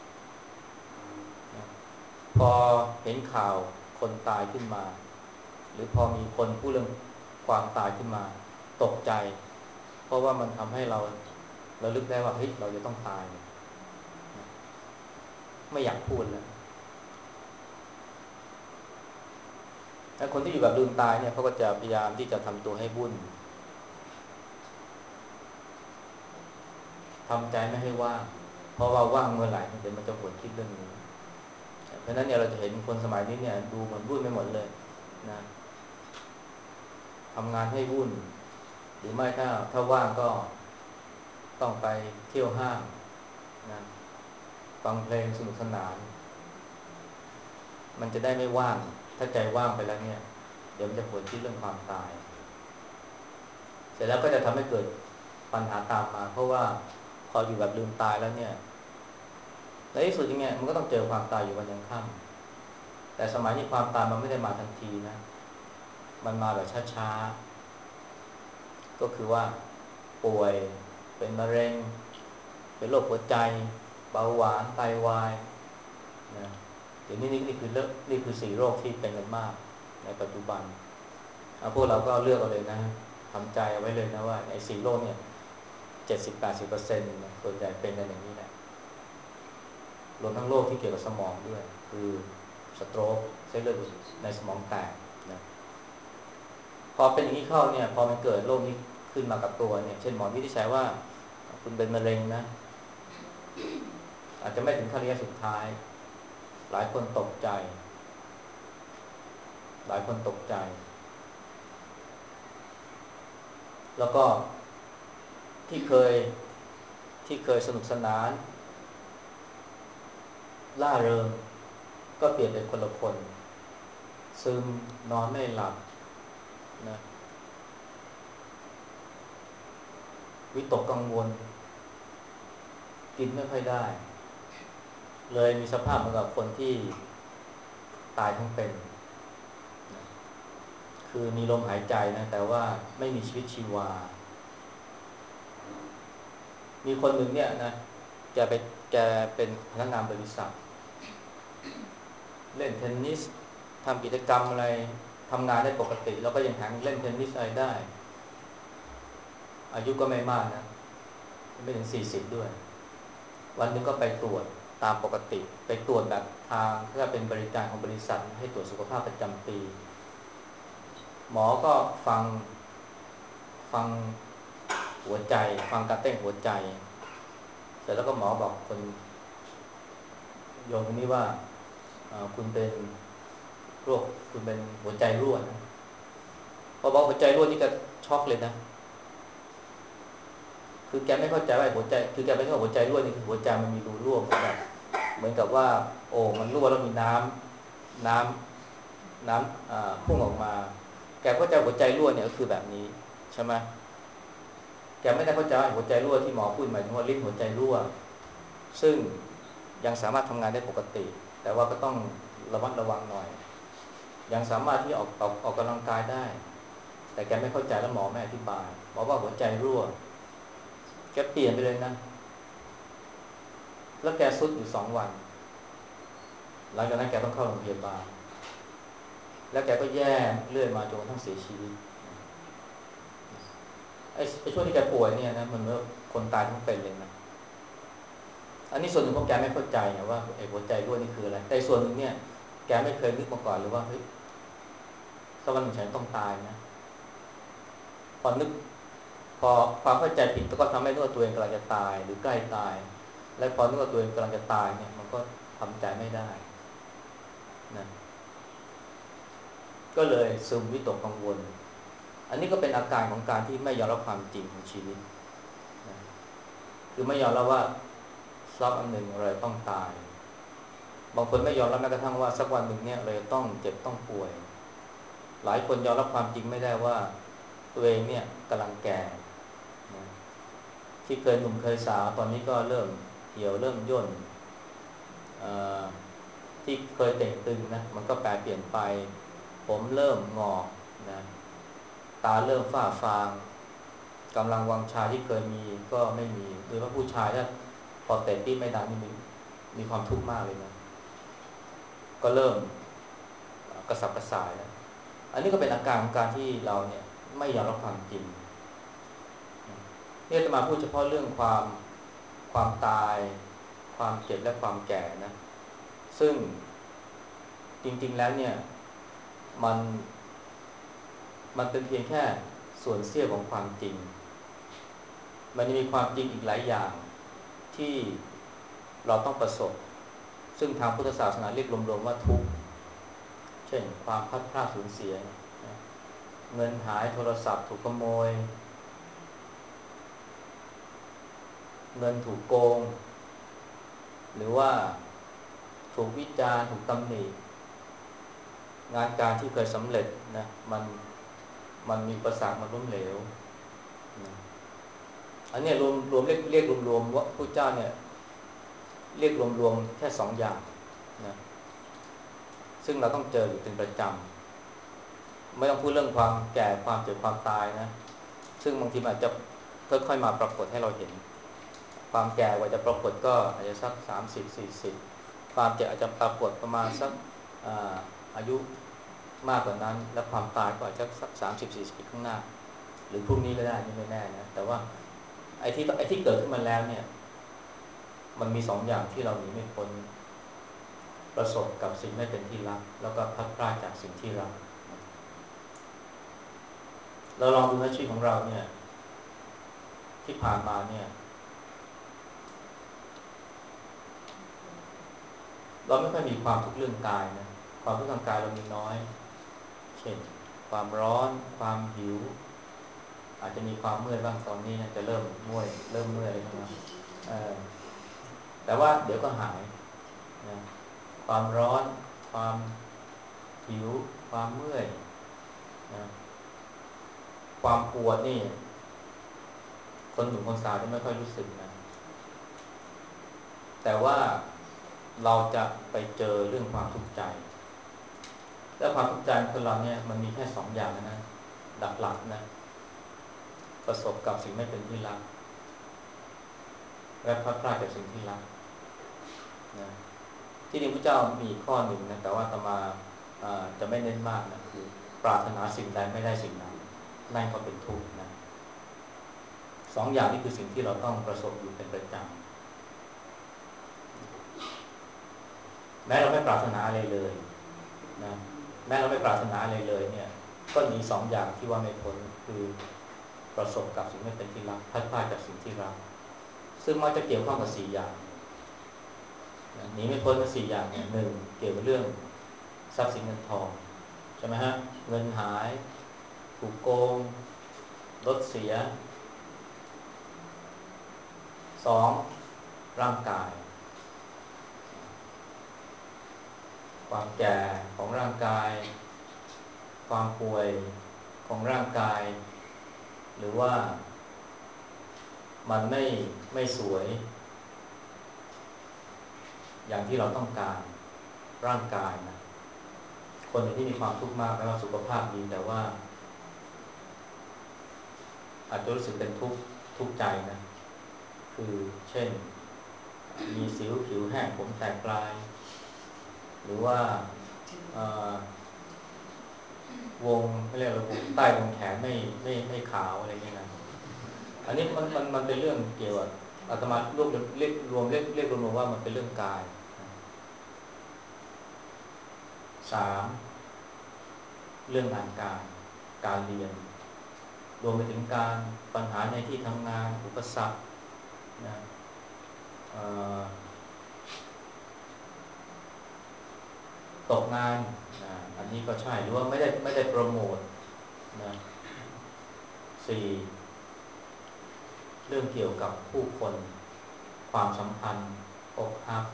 นะพอเห็นข่าวคนตายขึ้นมาหรือพอมีคนพูดเรื่องความตายขึ้นมาตกใจเพราะว่ามันทำให้เราเราลึกได้ว่าเฮ้ยเราจะต้องตายนะไม่อยากพูดแล้วแต่คนที่อยู่แบบลืมตายเนี่ยเขาก็จะพยายามที่จะทำตัวให้วุ่นทำใจไม่ให้ว่างเพราะว่าว่างเมื่อไหร่เดี๋ยวมันจะหวนคิดเรื่องนี้เพราะฉะนั้นเนี่ยเราจะเห็นคนสมัยนี้เนี่ยดูเหมือนวุ่นไปหมดเลยนะทำงานให้วุ่นหรือไม่ถ้าถ้าว่างก็ต้องไปเที่ยวห้างนะฟังเพลงสนุกสนานมันจะได้ไม่ว่างถ้าใจว่างไปแล้วเนี่ยเดี๋ยวมันจะปวดที่เรื่องความตายเสร็จแล้วก็จะทำให้เกิดปัญหาตามมาเพราะว่าพออยู่แบบลืมตายแล้วเนี่ยในที่สุดยังไงมันก็ต้องเจอความตายอยู่วันยังค่ำแต่สมัยนี้ความตายมันไม่ได้มาทันทีนะมันมาแบบช้าๆก็คือว่าป่วยเป็นมะเร็งเป็นโรคหัวใจเบาหวานไตวายนะเดี๋ยวนี้นี่นี่คือเรื่องนี่คือสี่โรคที่เป็นกันมากในปัจจุบันพวกเราก็เลือกเอาเลยนะทำใจเอาไว้เลยนะว่าไอ้สี่โรคเนี่ยเจ็ดสิบแปดสิบเปอร์เซ็นต์ส่วนใหญ่เป็นกันอย่างนี้แหละรวมทั้งโรคที่เกี่ยวกับสมองด้วยคือสโตรกเส้นเลือดในสมองแตกนะพอเป็นอย่างนี้เข้าเนี่ยพอมันเกิดโรคนี้ขึ้นมากับตัวเนี่ยเช่นหมอวินิจฉัยว่าคุณเป็นมะเร็งนะอาจจะไม่ถึงขั้นระยะสุดท้ายหลายคนตกใจหลายคนตกใจแล้วก็ที่เคยที่เคยสนุกสนานล่าเริงก็เปลี่ยนเป็นคนละคนซึมนอนไม่หลับนะวิตกกังวลกินไม่ค่อยได้เลยมีสภาพเหมือนกับคนที่ตายทั้งเป็นนะคือมีลมหายใจนะแต่ว่าไม่มีชีวิตชีวามีคนหนึ่งเนี่ยนะแกไปแกเป็นพนักงานบริษัทเล่นเทนนิสทำกิจกรรมอะไรทำงานได้ปกติแล้วก็ยังแถมเล่นเทนนิสอะไรได้อายุก็ไม่มากนะไม่ถึงสี่สิบด้วยวันหนึ่งก็ไปตรวจตามปกติไปตรวจแบบทางเพื่อเป็นบริการของบริษัทให้ตรวจสุขภาพประจำปีหมอก็ฟังฟังหัวใจฟังการเต้นหัวใจเสร็จแล้วก็หมอบอกคนโยมคนนี้ว่าคุณเป็นโรคคุณเป็นหัวใจรั่วนะพอบอกหัวใจรั่วนี่ก็ช็อกเลยนะคือแกไม่เข้าใจว่าหัวใจคือแกไม่เข้าหัวใจรั่วนี่คือหัวใจมันมีรูรั่วเหมือนกับเหมือนกับว่าโอ่งมันรั่วแล้วมีน้ำน้ำน้ำพุ่งออกมาแกเข้าใจหัวใจรั่วเนี่ยก็คือแบบนี้ใช่ไหมแกไม่ได้เข้าใจหัวใจรั่วที่หมอพูดหมายถึงว่าลิ้นหัวใจรั่วซึ่งยังสามารถทำงานได้ปกติแต่ว่าก็ต้องระมัดระวังหน่อยยังสามารถที่ออกออกออกกำลังกายได้แต่แกไม่เข้าใจแล้วหมอไม่อธิบายบอกว่าหัวใจรั่วแกเปลี่ยนไปเลยนะแล้วแกซุดอยู่สองวันหลังจากนั้นแกต้องเข้าโรงพยาบาลแล้วแกก็แย่เรื่อยมาจนกระทั่งเสียชีวิตไอ้ไอ้ช่วงที่แกป่วยเนี่ยนะมันเหมือนคนตายทั้งเป็นเลยนะอันนี้ส่วนหนึ่งเพราะแกไม่เข้าใจนะว่าไอ้หัวใจรั่วนี่คืออะไรแต่ส่วนหนึ่งเนี่ยแกไม่เคยนึกมาก่อนเลยว่าเฮ้ยสักวันหนึ่งฉันต้องตายนะพอนึกพอความเข้าใจผิดก็ทำให้นึกว่าตัวเองกำลังจะตายหรือใกล้ตายและพอนึกว่าตัวเองกำลังจะตายเนี่ยมันก็ทำใจไม่ได้นะก็เลยซึมวิตกกังวลอันนี้ก็เป็นอาการของการที่ไม่ยอมรับความจริงของชีวิตนะคือไม่ยอมรับว่าสักวันหนึ่งเราต้องตายบางคนไม่ยอมรับแม้กระทั่งว่าสักวันหนึ่งเนี่ยเราจะต้องเจ็บต้องป่วยหลายคนยอมรับความจริงไม่ได้ว่าตัวเองเนี่ยกำลังแก่นะที่เคยหนุ่มเคยสาวตอนนี้ก็เริ่มเหี่ยวเริ่มย่นที่เคยเต่งตึงนะมันก็แปรเปลี่ยนไปผมเริ่มงอกนะตาเริ่มฝ้าฟางกำลังวังชาที่เคยมีก็ไม่มีโดยเฉพาะผู้ชายถ้าพอเตะปี๊บไม่ดังนี่มีมีความทุกข์มากเลยนะก็เริ่มกระสับกระส่ายแล้วอันนี้ก็เป็นอาการของการที่เราเนี่ยไม่ยอมรับความจริงนี่จะมาพูดเฉพาะเรื่องความความตายความเจ็บและความแก่นะซึ่งจริงๆแล้วเนี่ยมันมันเป็นเพียงแค่ส่วนเสี้ยวของความจริงมันจะมีความจริงอีกหลายอย่างที่เราต้องประสบซึ่งทางพุทธศาสนาเรียกรวมๆว่าทุกข์เช่นความพลัดพรากสูญเสียเงินหายโทรศัพท์ถูกขโมยเงินถูกโกงหรือว่าถูกวิจารณ์ถูกตำหนิงานการที่เคยสำเร็จนะมันมันมีอุปสรรคมันล้มเหลวนะอันนี้รวมรวมเรียกเรียกรวมๆว่าพระเจ้าเนี่ยเรียกรวมๆแค่สองอย่างนะซึ่งเราต้องเจออยู่เป็นประจำไม่ต้องพูดเรื่องความแก่ความเจ็บความตายนะซึ่งบางทีมันอาจจะค่อยๆมาปรากฏให้เราเห็นความแก่กว่าจะปรากฏก็อาจจะสักสามสิบสี่สิบความเจ็บอาจจะปรากฏประมาณสักอาอายุมากกว่านั้นและความตายก็อาจจะสักสามสิบสี่สิบปีข้างหน้าหรือพรุ่งนี้ก็ได้นี่ไม่แน่นะแต่ว่าไอ้ที่ไอ้ที่เกิดขึ้นมาแล้วเนี่ยมันมีสองอย่างที่เราหนีไม่พ้นประสบกับสิ่งไม่เป็นที่รักแล้วก็พลัดพรากจากสิ่งที่รักเราลองดูในชีวิตของเราเนี่ยที่ผ่านมาเนี่ยเราไม่ค่อยมีความทุกข์เรื่องกายนะความทุกข์ทางกายเรามีน้อยเช่นความร้อนความหิวอาจจะมีความเมื่อยบ้างตอนนี้จะเริ่มเมื่อยเริ่มเมื่อยเลยนะเออแต่ว่าเดี๋ยวก็หายนะความร้อนความหิวความเมื่อยนะความปวดนี่คนหนุ่มคนสาวจะไม่ค่อยรู้สึกนะแต่ว่าเราจะไปเจอเรื่องความทุกข์ใจและความทุกข์ใจของเราเนี่ยมันมีแค่สองอย่างนะหลักๆนะประสบกับสิ่งไม่เป็นที่รักและพลาดพลาดจากสิ่งที่รักนะที่นี่พระเจ้ามีข้อหนึ่งนะแต่ว่าอาตมาจะไม่เน้นมากนะคือปรารถนาสิ่งใดไม่ได้สิ่งนั้นนั่นก็เป็นทุกข์นะสองอย่างนี้คือสิ่งที่เราต้องประสบอยู่เป็นประจำแม้เราไม่ปรารถนาอะไรเลยนะแม้เราไม่ปรารถนาอะไรเลยเนี่ยก็มีสองอย่างที่ว่าไม่พ้นคือประสบกับสิ่งไม่เป็นที่รักพลาดพลาดจากสิ่งที่รักซึ่งมันจะเกี่ยวข้องกับสี่อย่างหนีไม่พ้นกับสี่อย่างเนี่ยหนึ่งเกี่ยวกับเรื่องทรัพย์สินเงินทองใช่ไหมฮะเงินหายถูกโกงรถเสียสองร่างกายความแก่ของร่างกายความป่วยของร่างกายหรือว่ามันไม่ไม่สวยอย่างที่เราต้องการร่างกายนะคนที่มีความทุกข์มากแม้ว่าสุขภาพดีแต่ว่าอาจจะรู้สึกเป็นทุกข์ทุกข์ใจนะคือเช่นมีสิวผิวแห้งผมแตกปลายหรือว่าวงไม่เรียกว่าวงใต้วงแขนไม่ไม่ไม่ขาวอะไรเงี้ยนะอันนี้มันมันมันเป็นเรื่องเกี่ยวกับอาตมารวบเรียกรวมเรียกเรียกรวมๆว่ามันเป็นเรื่องกายสามเรื่องงานการการเรียนรวมไปถึงการปัญหาในที่ทำงานอุปสรรคนะตกงานนะอันนี้ก็ใช่หรือว่าไม่ได้ไม่ได้โปรโมทนะสี่เรื่องเกี่ยวกับผู้คนความสัมพันธ์อกหัก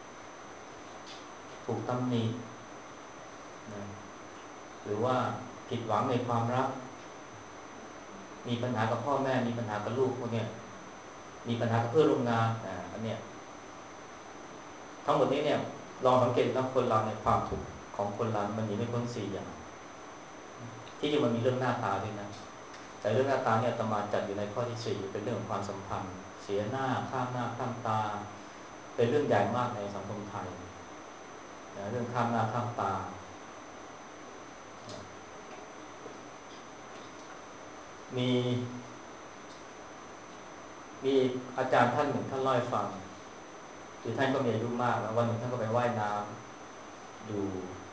ถูกตำหนินะหรือว่าผิดหวังในความรักมีปัญหากับพ่อแม่มีปัญหากับลูกพวกนี้มีปัญหากับเพื่อนร่วมงานอ่าอันเนี้ยทั้งหมดนี้เนี่ยลองสังเกตดูนะคนเราเนี่ยความทุกข์ของคนเรามันหนีไม่พ้นสี่อย่างที่จริงมันมีเรื่องหน้าตาด้วยนะแต่เรื่องหน้าตาเนี่ยอาตมาจัดอยู่ในข้อที่สี่เป็นเรื่องของความสัมพันธ์เสียหน้าข้ามหน้าข้ามตาเป็นเรื่องใหญ่มากในสังคมไทยนะเรื่องข้ามหน้าข้ามตามีมีอาจารย์ท่านหนึ่งท่านเล่าให้ฟังคือท่านก็มีอายุมากแล้ววันหนึ่งท่านก็ไปว่ายน้ำอยู่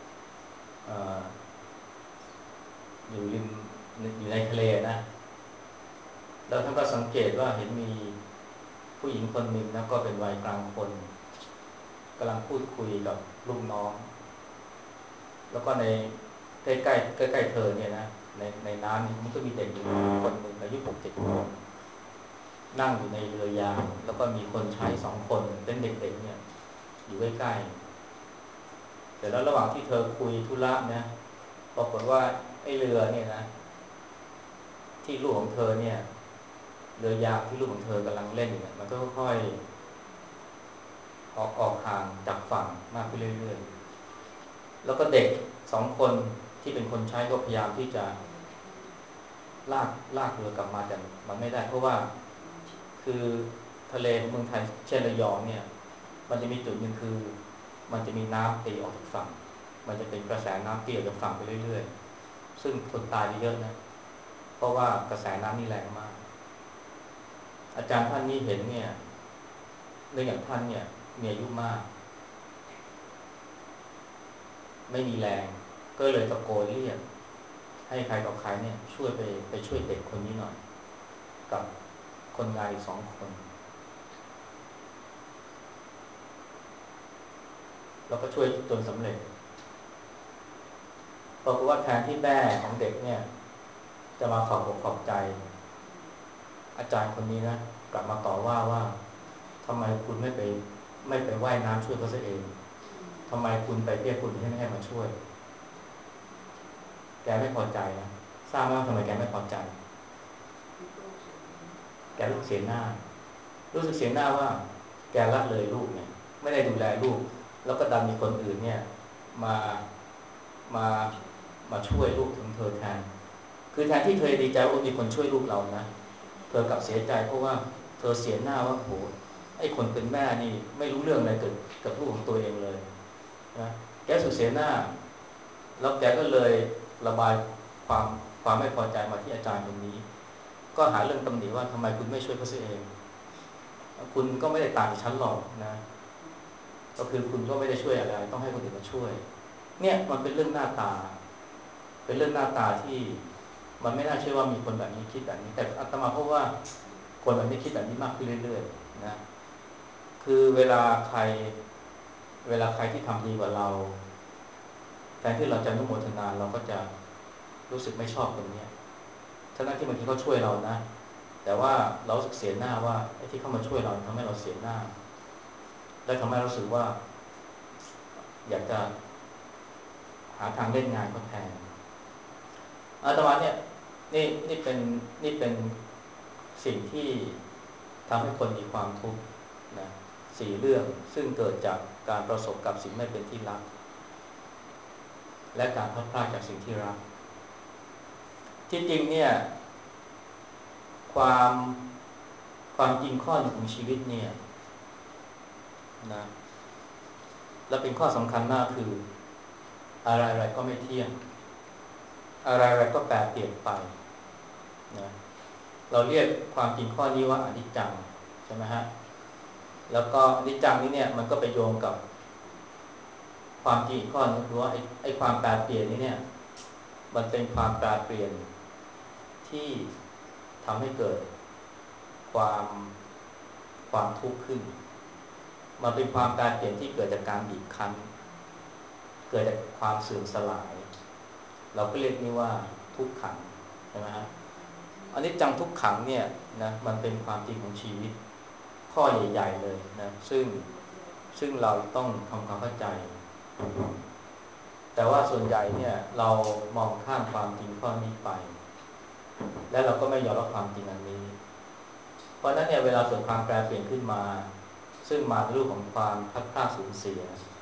อยู่ริมอยู่ในทะเลนะแล้วท่านก็สังเกตว่าเห็นมีผู้หญิงคนหนึ่งนะก็เป็นวัยกลางคนกำลังพูดคุยกับลูกน้องแล้วก็ในใกล้ใกล้ใกล้ใกล้เธอเนี่ยนะในในน้ำมันก็มีเด็กอยู่คนหนึ่งอายุหกเจ็ดขวบนั่งอยู่ในเรือยางแล้วก็มีคนใช้สองคนเป็นเด็กๆเนี่ยอยู่ใกล้ๆแต่แล้วระหว่างที่เธอคุยธุระเนี่ยปรากฏว่าไอ้เรือเนี่ยนะที่ลูกของเธอเนี่ยเรือยางที่ลูกของเธอกำลังเล่นเนี่ยมันก็ค่อยๆออกออกห่างจากฝั่งมากขึ้นเรื่อยๆแล้วก็เด็กสองคนที่เป็นคนใช้ก็พยายามที่จะลากลากเรือกลับมาแต่มันไม่ได้เพราะว่าคือทะเลของเมืองไทยเช่นระยองเนี่ยมันจะมีจุดหนึ่งคือมันจะมีน้ำตีออกจากฝั่งมันจะเป็นกระแสน้ำตีออกจากฝั่งไปเรื่อยๆซึ่งคนตายเยอะนะเพราะว่ากระแสน้ำนี่แรงมากอาจารย์ท่านนี้เห็นเนี่ยเนื่องจากท่านเนี่ยมีอายุมากไม่มีแรงก็เลยตะโกนเรียกให้ใครต่อใครเนี่ยช่วยไปไปช่วยเด็กคนนี้หน่อยกับคนงานอีกสองคนแล้วก็ช่วยจนสำเร็จปรากฏว่าแทนที่แม่ของเด็กเนี่ยจะมาขอบอกขอบใจอาจารย์คนนี้นะกลับมาต่อว่าว่าทำไมคุณไม่ไปไม่ไปว่ายน้ำช่วยเขาซะเองทำไมคุณไปเรียกคนที่ไม่ให้มาช่วยแกไม่พอใจนะทราบไหมว่าทำไมแกไม่พอใจแกรู้สึกเสียหน้ารู้สึกเสียหน้าว่าแกละเลยลูกเนี่ยไม่ได้ดูแลลูกแล้วก็ดันมีคนอื่นเนี่ยมามามาช่วยลูกของเธอแทนคือแทนที่เธอดีใจว่ามีคนช่วยลูกเรานะเธอกลับเสียใจเพราะว่าเธอเสียหน้าว่าโหไอ้คนเป็นแม่นี่ไม่รู้เรื่องอะไรเกิดกับลูกของตัวเองเลยนะแกสุดเสียหน้าแล้วแกก็เลยระบายความความไม่พอใจมาที่อาจารย์คนนี้ก็หาเรื่องตำหนิว่าทำไมคุณไม่ช่วยเขาเสียเองคุณก็ไม่ได้ต่างจากฉันหรอกนะก็คือคุณก็ไม่ได้ช่วยอะไรต้องให้คนอื่นมาช่วยเนี่ยมันเป็นเรื่องหน้าตาเป็นเรื่องหน้าตาที่มันไม่น่าเชื่อว่ามีคนแบบนี้คิดแบบนี้แต่อาตมาเพราะว่าคนแบบนี้คิดแบบนี้มากขึ้นเรื่อยๆนะคือเวลาใครเวลาใครที่ทำดีกว่าเราแทนที่เราจะอนุโมทนาเราก็จะรู้สึกไม่ชอบคนนี้ทั้งที่บางทีเขาช่วยเรานะแต่ว่าเราสึกเสียหน้าว่าไอ้ที่เขามาช่วยเราทำให้เราเสียหน้าและทำให้เราสึกว่าอยากจะหาทางเล่นงานเขาแทนอาตมาเนี่ยนี่นี่เป็นนี่เป็นสิ่งที่ทำให้คนมีความทุกข์นะสี่เรื่องซึ่งเกิดจากการประสบกับสิ่งไม่เป็นที่รักและการพลัดพรากจากสิ่งที่รักที่จริงเนี่ยความความจริงข้อหนึ่งของชีวิตเนี่ยนะและเป็นข้อสำคัญมากคืออะไรๆก็ไม่เที่ยงอะไรๆก็แปรเปลี่ยนไปนะเราเรียกความจริงข้อนี้ว่าอนิจจังใช่ไหมฮะแล้วก็อนิจจังนี้เนี่ยมันก็ไปโยงกับความจริงข้อนึงคือว่าไอ้ไอ้ความแปรเปลี่ยนนี้เนี่ยมันเป็นความแปรเปลี่ยนที่ทำให้เกิดความความทุกข์ขึ้นมันเป็นความแปรเปลี่ยนที่เกิดจากการบีบคั้นเกิดจากความเสื่อมสลายเราก็เรียกนี่ว่าทุกขังใช่ไหมฮะอันนี้จังทุกขังเนี่ยนะมันเป็นความจริงของชีวิตข้อใหญ่ๆเลยนะซึ่งซึ่งเราต้องทำความเข้าใจแต่ว่าส่วนใหญ่เนี่ยเรามองข้ามความจริงข้อนี้ไปและเราก็ไม่ยอมรับความจริงอันนี้เพราะนั้นเนี่ยเวลาเกิดความแปรเปลี่ยนขึ้นมาซึ่งมาในรูปของความพัดพลาดสูญเสีย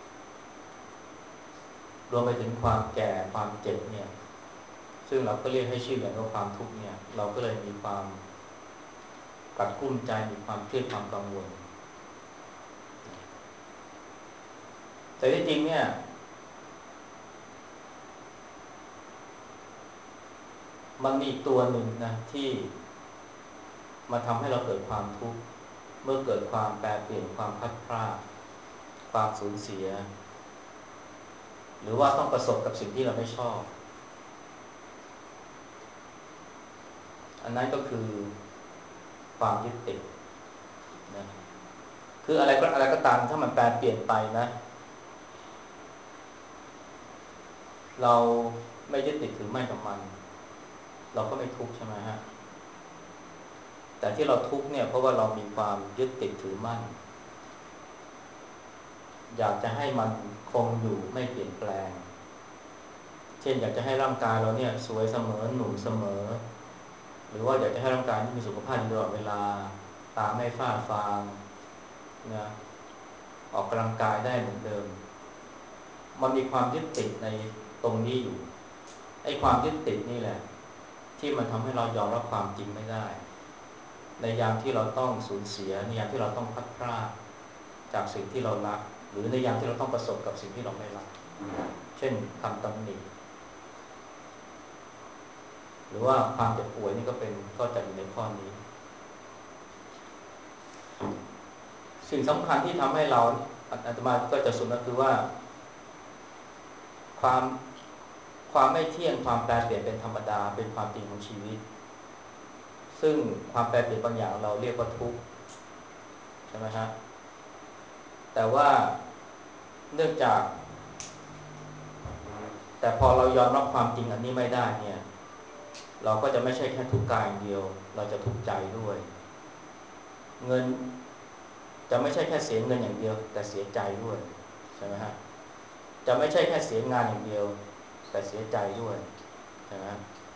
รวมไปถึงความแก่ความเจ็บเนี่ยซึ่งเราก็เรียกให้ชื่ออย่างว่าความทุกข์เนี่ยเราก็เลยมีความกัดกุ้มใจมีความเครียดความกังวลแต่ที่จริงเนี่ยมันมีตัวหนึ่งนะที่มาทำให้เราเกิดความทุกข์เมื่อเกิดความแปรเปลี่ยนความพัดพลาดความสูญเสียหรือว่าต้องประสบกับสิ่งที่เราไม่ชอบอันนั้นก็คือความยึดติดนะคืออะไรก็อะไรก็ตามถ้ามันแปรเปลี่ยนไปนะเราไม่ยึดติดถือมั่นกับมันเราก็ไม่ทุกข์ใช่ไหมฮะแต่ที่เราทุกข์เนี่ยเพราะว่าเรามีความยึดติดถือมั่นอยากจะให้มันคงอยู่ไม่เปลี่ยนแปลงเช่นอยากจะให้ร่างกายเราเนี่ยสวยเสมอหนุ่มเสมอหรือว่าอยากจะให้ร่างกายที่มีสุขภาพดีตลอดเวลาตาไม่ฝ้าฟางนะออกกำลังกายได้เหมือนเดิมมันมีความยึดติดในตรงนี้อยู่ไอ้ความยึดติดนี่แหละที่มันทำให้เรายอมรับความจริงไม่ได้ในยามที่เราต้องสูญเสียในยามที่เราต้องพลัดพรากจากสิ่งที่เรารักหรือในยามที่เราต้องประสบกับสิ่งที่เราไม่รักเช่นคำตำหนิหรือว่าความเจ็บป่วยนี่ก็เป็นก็จัดอยู่ในข้อนี้สิ่งสำคัญที่ทำให้เราอาตมาก็จะสรุปก็คือว่าความความไม่เที่ยงความแปรเปลี่ยนเป็นธรรมดาเป็นความจริงของชีวิตซึ่งความแปรเปลี่ยนบางอย่างเราเรียกว่าทุกข์ใช่ไหมฮะแต่ว่าเนื่องจากแต่พอเรายอมรับความจริงอันนี้ไม่ได้เนี่ยเราก็จะไม่ใช่แค่ทุกข์กายอย่างเดียวเราจะทุกข์ใจด้วยเงินจะไม่ใช่แค่เสียเงินอย่างเดียวแต่เสียใจด้วยใช่ไหมฮะจะไม่ใช่แค่เสียงานอย่างเดียวแต่เสียใจด้วยใช่ไหม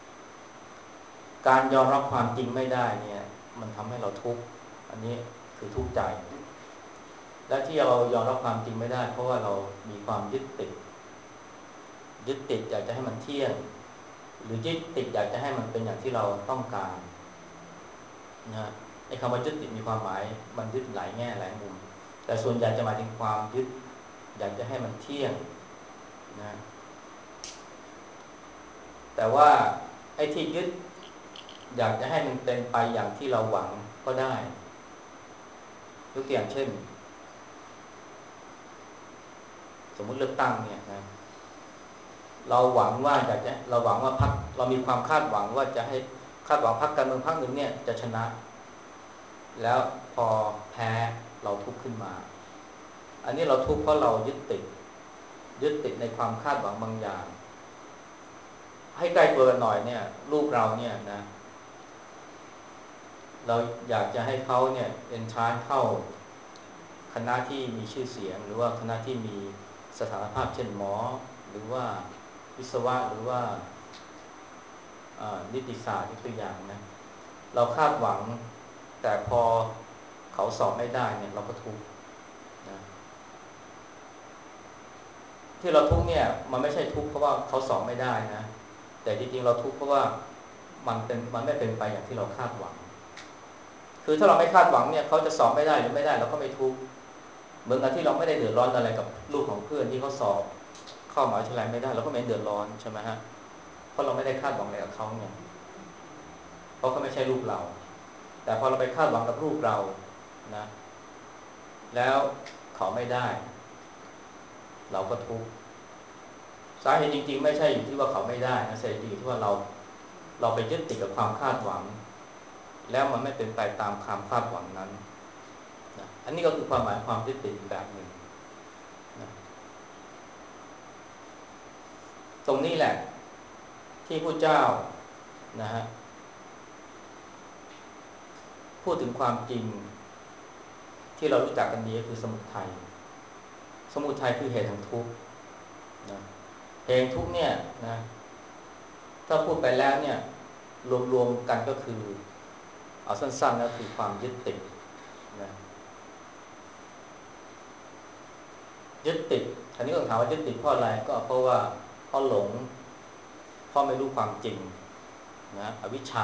การยอมรับความจริงไม่ได้เนี่ยมันทำให้เราทุกข์อันนี้คือทุกข์ใจและที่เรายอมรับความจริงไม่ได้เพราะว่าเรามีความยึดติดยึดติดอยากจะให้มันเที่ยงหรือยึดติดอยากจะให้มันเป็นอย่างที่เราต้องการนะไอ้คำว่ายึดติดมีความหมายมันยึดหลายแง่หลายมุมแต่ส่วนใหญ่จะหมายถึงความยึดอยากจะให้มันเที่ยงนะแต่ว่าไอ้ที่ยึดอยากจะให้มันเป็นไปอย่างที่เราหวังก็ได้ยกตัวอย่างเช่นสมมุติเลือกตั้งเนี่ยนะเราหวังว่าอยากจะเราหวังว่าพรรคเรามีความคาดหวังว่าจะให้คาดหวังพรรคการเมืองพรรคหนึ่งเนี่ยจะชนะแล้วพอแพ้เราทุกข์ขึ้นมาอันนี้เราทุกข์เพราะเรายึดติดยึดติดในความคาดหวังบางอย่างให้ใกล้ตัวกันหน่อยเนี่ยลูกเราเนี่ยนะเราอยากจะให้เขาเนี่ยเอนทรานเข้าคณะที่มีชื่อเสียงหรือว่าคณะที่มีสถานภาพเช่นหมอหรือว่าวิศวะหรือว่านิติศาสตร์นี่ตัวอย่างนะเราคาดหวังแต่พอเขาสอบไม่ได้เนี่ยเราก็ทุกข์ที่เราทุกข์เนี่ยมันไม่ใช่ทุกข์เพราะว่าเขาสอบไม่ได้นะแต่จริงๆเราทุกข์เพราะว่ามันเป็นมันไม่เป็นไปอย่างที่เราคาดหวังคือถ้าเราไม่คาดหวังเนี่ยเขาจะสอบไม่ได้หรือไม่ได้เราก็ไม่ทุกข์เหมือนกับที่เราไม่ได้เดือดร้อนอะไรกับลูกของเพื่อนที่เขาสอบเข้ามหาวิทยาลัยไม่ได้เราก็ไม่เดือดร้อนใช่ไหมฮะเพราะเราไม่ได้คาดหวังอะไรกับเขาเนี่ยเพราะเขาไม่ใช่ลูกเราแต่พอเราไปคาดหวังกับลูกเรานะแล้วเขาไม่ได้เราก็ทุกข์สาเหตุจริงๆไม่ใช่อยู่ที่ว่าเขาไม่ได้นะสาเหตุอยู่ที่ว่าเราเราไปยึดติดกับความคาดหวังแล้วมันไม่เป็นไปตามความคาดหวังนั้นนะอันนี้ก็คือความหมายความยึดติดแบบหนึ่งนะตรงนี้แหละที่พระเจ้านะฮะพูดถึงความจริงที่เรารู้จักกันดีก็คือสมุทัยสมุทัยคือเหตุแห่งทุกข์นะเหตุแห่งทุกข์เนี่ยนะถ้าพูดไปแล้วเนี่ยรวมๆกันก็คือเอาสั้นๆนะคือความยึดติดนะยึดติดอันนี้ก็ถามว่ายึดติดเพราะอะไรก็เพราะว่าเพราะหลงเพราะไม่รู้ความจริงนะอวิชชา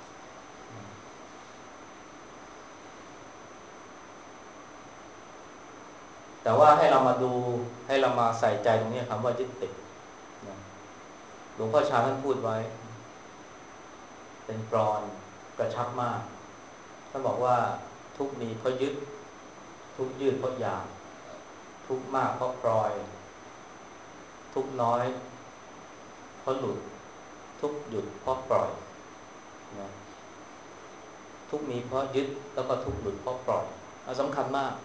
แต่ว่าให้เรามาดูให้เรามาใส่ใจตรงนี้คำว่ายึดติดนะหลวงพ่อชาท่านพูดไว้เป็นกลอนกระชับมากท่านบอกว่าทุกมีเพราะยึดทุกยืดเพราะอยากทุกมากเพราะปล่อยทุกน้อยเพราะหลุดทุกหยุดเพราะปล่อยนะทุกมีเพราะยึดแล้วก็ทุกหลุดเพราะปล่อยสำคัญมาก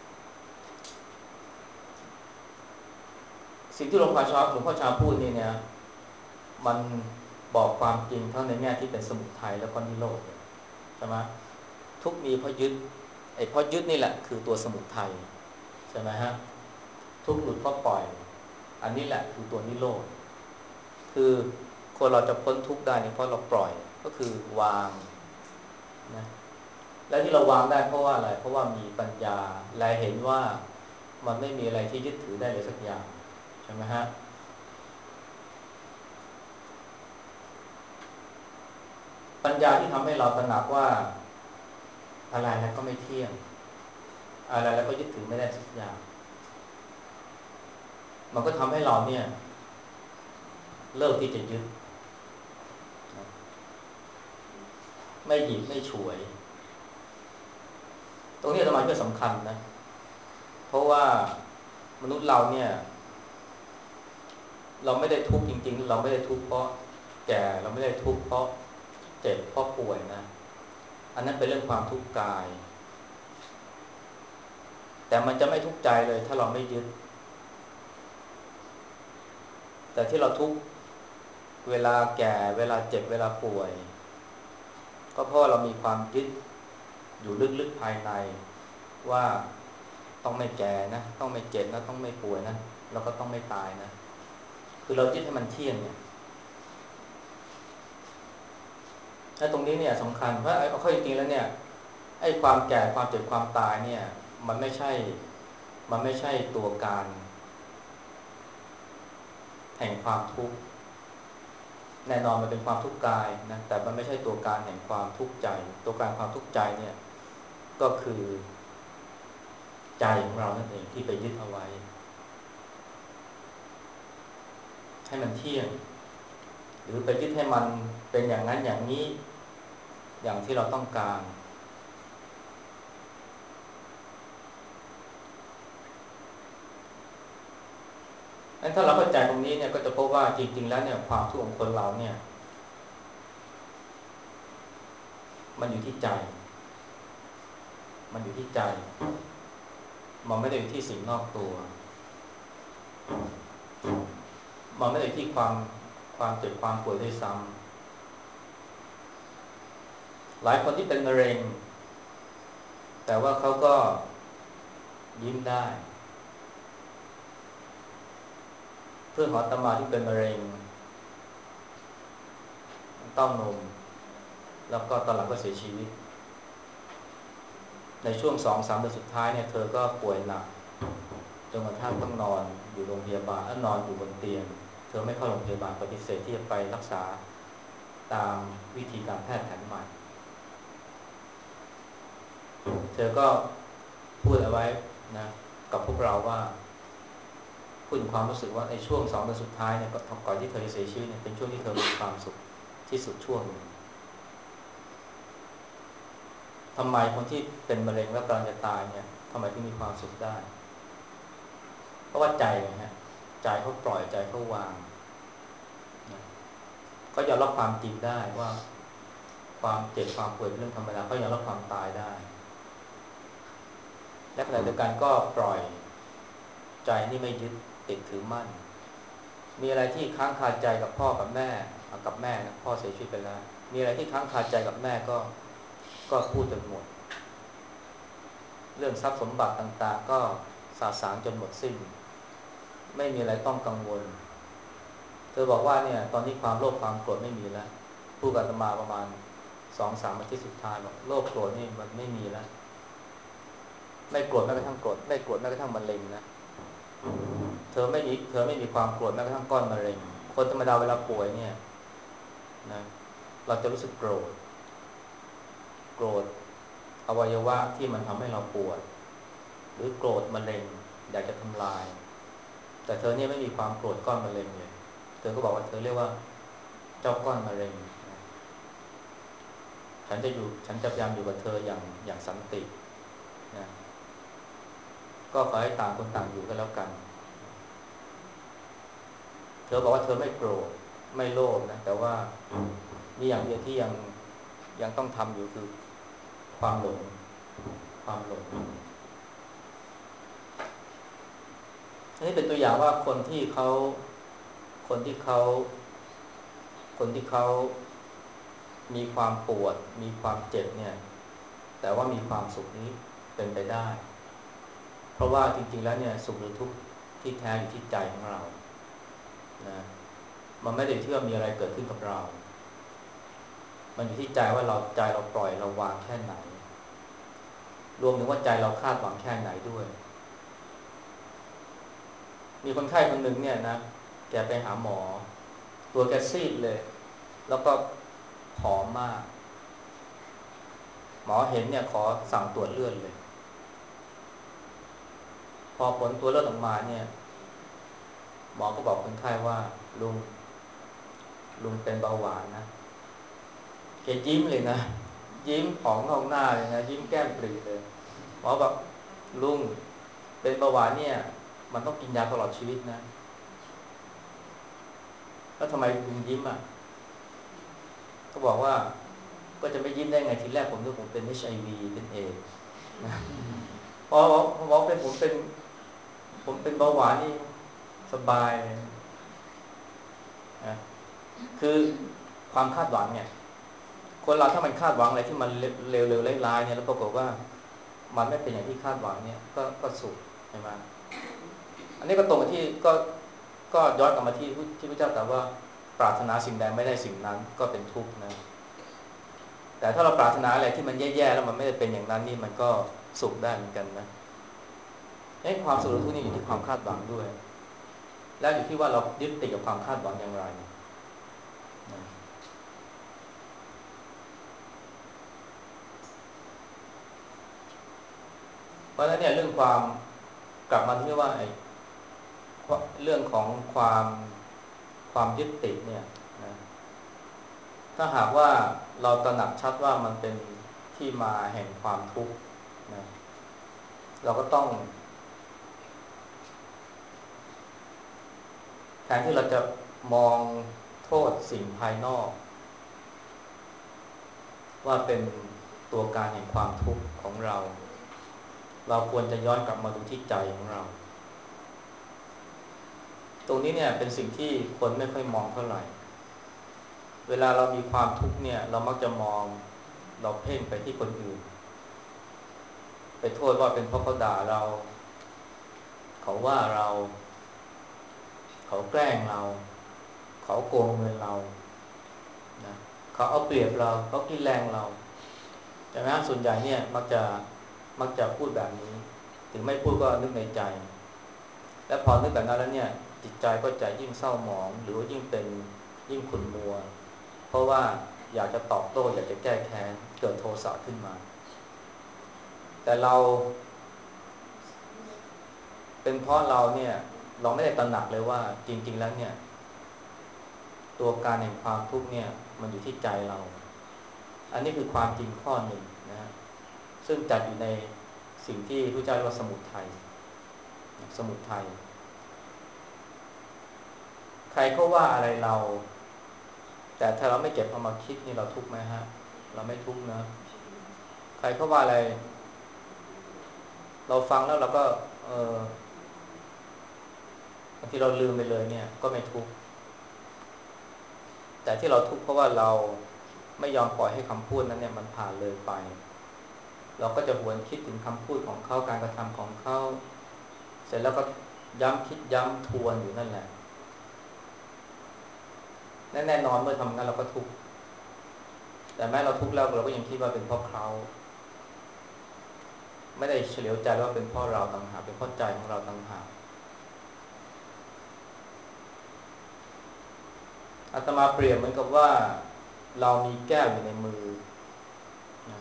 สิ่งที่หลวงพ่อชาหลวงพ่อชาพูดนี่เนี่ยมันบอกความจริงทั้งในแง่ที่เป็นสมุทัยแล้วก็นิโรธใช่ไหมทุกมีเพราะยึดไอ้เพราะยึดนี่แหละคือตัวสมุทัยใช่ไหมฮะทุกหลุดเพราะปล่อยอันนี้แหละคือตัวนิโรธคือคนเราจะพ้นทุกข์ได้นี่เพราะเราปล่อยก็คือวางนะและที่เราวางได้เพราะว่าอะไรเพราะว่ามีปัญญาและเห็นว่ามันไม่มีอะไรที่ยึดถือได้เลยสักอย่างใช่ไหมฮะปัญญาที่ทำให้เราตระหนักว่าอะไรแล้วก็ไม่เที่ยงอะไรแล้วก็ยึดถือไม่ได้สักอย่างมันก็ทำให้เราเนี่ยเลิกที่จะยึดไม่หยิบไม่ฉวยตรงนี้สมาธิสำคัญนะเพราะว่ามนุษย์เราเนี่ยเราไม่ได้ทุกข์จริงๆเราไม่ได้ทุกข์เพราะแก่เราไม่ได้ทุกข์เพราะเจ็บเพราะป่วยนะอันนั้นเป็นเรื่องความทุกข์กายแต่มันจะไม่ทุกข์ใจเลยถ้าเราไม่ยึดแต่ที่เราทุกข์เวลาแก่เวลาเจ็บเวลาป่วยก็เพราะเรามีความยึดอยู่ลึกๆภายในว่าต้องไม่แก่นะต้องไม่เจ็บนะต้องไม่ป่วยนะแล้วก็ต้องไม่ตายนะคือเรายึดให้มันเที่ยงเนี่ยไอ้ตรงนี้เนี่ยสำคัญเพราะเอาเข้าจริงๆแล้วเนี่ยไอ้ความแก่ความเจ็บความตายเนี่ยมันไม่ใช่มันไม่ใช่ตัวการแห่งความทุกข์แน่นอนมันเป็นความทุกข์กายนะแต่มันไม่ใช่ตัวการแห่งความทุกข์ใจตัวการความทุกข์ใจเนี่ยก็คือใจของเรานั่นเองที่ไปยึดเอาไว้ให้มันเที่ยงหรือไปยึดให้มันเป็นอย่างนั้นอย่างนี้อย่างที่เราต้องการงั้นถ้าเราเข้าใจตรงนี้เนี่ยก็จะพบว่าจริงๆแล้วเนี่ยความทุกข์ของคนเราเนี่ยมันอยู่ที่ใจมันอยู่ที่ใจมันไม่ได้อยู่ที่สิ่งนอกตัวมันไม่ได้อยู่ที่ความความเจ็บความป่วยด้วยซ้ำหลายคนที่เป็นมะเร็งแต่ว่าเขาก็ยิ้มได้เพื่อนของอาตมาที่เป็นมะเร็งเต้านมแล้วก็ตอนหลังก็เสียชีวิตในช่วงสองสามเดือนสุดท้ายเนี่ยเธอก็ป่วยหนักจนกระทั่งต้องนอนอยู่โรงพยาบาลนอนอยู่บนเตียงเธอไม่เข้าโรงพยาบาลปฏิเสธที่จะไปรักษาตามวิธีการแพทย์แผนใหม่เธอก็พูดเอาไว้นะกับพวกเราว่าพูดถึงความรู้สึกว่าในช่วงสองเดือนสุดท้ายเนี่ยก่อนที่เธอจะเสียชีวิตเนี่ยเป็นช่วงที่เธอมีความสุขที่สุดช่วงหนึ่งทำไมคนที่เป็นมะเร็งแล้วกำลังจะตายเนี่ยทำไมถึงมีความสุขได้เพราะว่าใจนะฮะใจเขาปล่อยใจเขาวางนะเขายอมรับความจริงได้ว่าความเจ็บความป่วยเป็นเรื่องธรรมดาเขายอมรับความตายได้และขณะเดียวกันก็ปล่อยใจนี่ไม่ยึดติดถือมั่นมีอะไรที่ค้างคาใจกับพ่อกับแม่กับแม่นะพ่อเสียชีวิตไปแล้วมีอะไรที่ค้างคาใจกับแม่ก็ก็พูดจนหมดเรื่องทรัพย์สมบัติต่างๆก็สาสางจนหมดสิ้นไม่มีอะไรต้องกังวลเธอบอกว่าเนี่ยตอนนี้ความโลภความโกรธไม่มีแล้วพูดกับอาตมาประมาณสองสามอาทิตย์สุดท้ายบอกโลภโกรธนี่มันไม่มีแล้วไม่โกรธแม้กระทั่งโกรธไม่โกรธแม้กระทั่งมะเร็งนะเธอไม่มีเธอไม่มีความโกรธแม้กระทั่งก้อนมะเร็งคนธรรมดาเวลาป่วยเนี่ยนะเราจะรู้สึกโกรธโกรธอวัยวะที่มันทำให้เราปวดหรือโกรธมะเร็งอยากจะทำลายแต่เธอเนี่ยไม่มีความโกรธก้อนมะเร็งเลยเธอก็บอกว่าเธอเรียกว่าเจ้าก้อนมะเร็งฉันจะอยู่ฉันจะพยายามอยู่กับเธออย่างอย่างสันตินะก็ขอให้ต่างคนต่างอยู่กันแล้วกันเธอบอกว่าเธอไม่โกรธไม่โลภนะแต่ว่ามีอย่างเดียวที่ยังยังต้องทำอยู่คือความหลงความหลงอันนี้เป็นตัวอย่างว่าคนที่เขาคนที่เขาคนที่เขามีความปวดมีความเจ็บเนี่ยแต่ว่ามีความสุขนี้เป็นไปได้เพราะว่าจริงๆแล้วเนี่ยสุขหรือทุกข์ที่แท้อยู่ที่ใจของเรานะมันไม่ได้ที่ว่ามีอะไรเกิดขึ้นกับเรามันอยู่ที่ใจว่าเราใจเราปล่อยเราวางแค่ไหนรวมถึงว่าใจเราคาดหวังแค่ไหนด้วยมีคนไข้คนหนึ่งเนี่ยนะแกไปหาหมอตัวแกซีดเลยแล้วก็ผอมมากหมอเห็นเนี่ยขอสั่งตรวจเลือดเลยพอผลตัวเลือดออกมาเนี่ยหมอก็บอกคนไข้ว่าลุงลุงเป็นเบาหวานนะแกยิ้มเลยนะยิ้มของนอกหน้าเลยนะยิ้มแก้มปริเลยหมอบอกลุงเป็นเบาหวานเนี่ยมันต้องกินยาตลอดชีวิตนะแล้วทำไมลุงยิ้มอ่ะก็บอกว่าก็จะไม่ยิ้มได้ไงทีแรกผมนึกผมเป็น เอช ไอ วี เป็นเอดส์นะพอพอบอกเป็นผมเป็นผมเป็นเบาหวานนี่สบายนะคือความคาดหวังเนี่ยคนเราถ้ามันคาดหวังอะไรที่มันเร็วๆร้ายๆเนี่ยแล้วปรากฏว่ามันไม่เป็นอย่างที่คาดหวังเนี่ยก็ก็สุขใช่ไหมอันนี้ก็ตรงกับที่ก็ก็ย้อนกลับมาที่ที่พระเจ้าตรัสว่าปรารถนาสิ่งใดไม่ได้สิ่งนั้นก็เป็นทุกข์นะแต่ถ้าเราปรารถนาอะไรที่มันแย่ๆแล้วมันไม่ได้เป็นอย่างนั้นนี่มันก็สุขได้เหมือนกันนะไอ้ความสุขหรือทุกข์นี่อยู่ที่ความคาดหวังด้วยแล้วอยู่ที่ว่าเรายึดติดกับความคาดหวังอย่างไรนะเพราะฉะนั้นเนี่ยเรื่องความกลับมาที่ว่าไอ้เรื่องของความความยึดติดเนี่ยนะถ้าหากว่าเราตระหนักชัดว่ามันเป็นที่มาแห่งความทุกข์นะเราก็ต้องแทนที่เราจะมองโทษสิ่งภายนอกว่าเป็นตัวการแห่งความทุกข์ของเราเราควรจะย้อนกลับมาดูที่ใจของเราตรงนี้เนี่ยเป็นสิ่งที่คนไม่ค่อยมองเท่าไหร่เวลาเรามีความทุกข์เนี่ยเรามักจะมองเราเพ่งไปที่คนอื่นไปโทษว่าเป็นเพราะเขาด่าเราเขาว่าเราเขาแกล้งเราเขาโกงเงินเรานะเขาเอาเปรียบเราเขากินแรงเราแต่นะส่วนใหญ่เนี่ยมักจะมักจะพูดแบบนี้ถึงไม่พูดก็นึกในใจและพอนึกแบบนั้นแล้วเนี่ยจิตใจก็จะยิ่งเศร้าหมองหรือว่ายิ่งเป็นยิ่งขุ่นมัวเพราะว่าอยากจะตอบโต้อยากจะแก้แค้นเกิดโทสะขึ้นมาแต่เราเป็นเพราะเราเนี่ยเราไม่ได้ตระหนักเลยว่าจริงๆแล้วเนี่ยตัวการแห่งความทุกข์เนี่ยมันอยู่ที่ใจเราอันนี้คือความจริงข้อหนึ่งนะฮะซึ่งจัดอยู่ในสิ่งที่พระเจ้าเรียกว่าสมุทัยสมุทัยใครก็ว่าอะไรเราแต่ถ้าเราไม่เก็บเอามาคิดนี่เราทุกข์ไหมฮะเราไม่ทุกข์นะใครเขาว่าอะไรเราฟังแล้วเราก็เออบางทีเราลืมไปเลยเนี่ยก็ไม่ทุกข์แต่ที่เราทุกข์เพราะว่าเราไม่ยอมปล่อยให้คำพูดนั้นเนี่ยมันผ่านเลยไปเราก็จะหวนคิดถึงคำพูดของเขาการกระทำของเขาเสร็จแล้วก็ย้ำคิดย้ำทวนอยู่นั่นแหละและแน่นอนเมื่อทำงั้นเราก็ทุกข์แต่แม้เราทุกข์แล้วเราก็ยังคิดว่าเป็นเพราะเขาไม่ได้เฉลียวใจว่าเป็นเพราะเราต่างหากเป็นเพราะใจของเราต่างหากอาตมาเปรียบเหมือนกับว่าเรามีแก้วอยู่ในมือนะ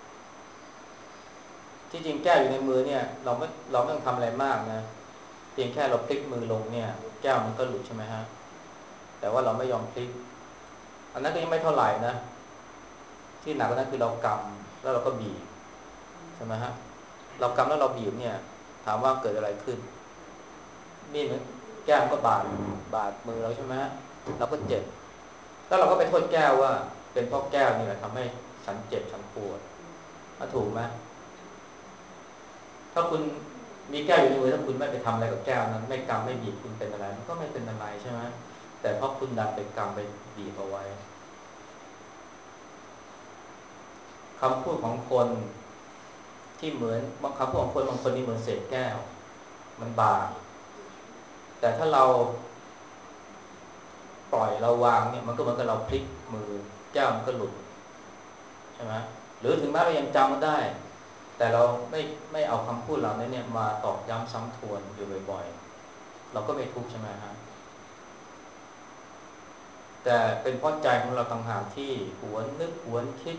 ที่จริงแก้วอยู่ในมือเนี่ยเราไม่เราไม่ต้องทำอะไรมากนะเพียงแค่เราพลิกมือลงเนี่ยแก้วมันก็หลุดใช่ไหมฮะแต่ว่าเราไม่ยอมพลิกอันนั้นก็ยังไม่เท่าไหร่นะที่หนักกว่านั้นคือเรากำแล้วเราก็บีบใช่ไหมฮะเรากำแล้วเราบีบเนี่ยถามว่าเกิดอะไรขึ้นมีดมันแก้วมันก็บาดบาดมือเราใช่ไหมฮะเราก็เจ็บแล้วเราก็ไปโทษแก้วว่าเป็นเพราะแก้วนี่แหละทำให้ฉันเจ็บฉันปวดถ้าถูกไหมถ้าคุณมีแก้วอยู่ในมือถ้าคุณไม่ไปทำอะไรกับแก้วนั้นไม่กำไม่บีบคุณเป็นอะไรมันก็ไม่เป็นอะไรใช่ไหมแต่เพราะคุณดันไปกำไปบีบเอาไว้คำพูดของคนที่เหมือนบางคำพูดของคนบางคนนี่เหมือนเศษแก้วมันบาดแต่ถ้าเราปล่อยเราวางเนี่ยมันก็เหมือนกับเราพลิกมือแก้วมันก็หลุดใช่ไหมหรือถึงแม้เรายังจำได้แต่เราไม่ไม่เอาคำพูดเหล่านี้เนี่ยมาตอกย้ำซ้ำทวนอยู่บ่อยๆเราก็ไม่ทุกข์ใช่ไหมฮะแต่เป็นเพราะใจของเราต่างหากที่หวนนึกหวนคิด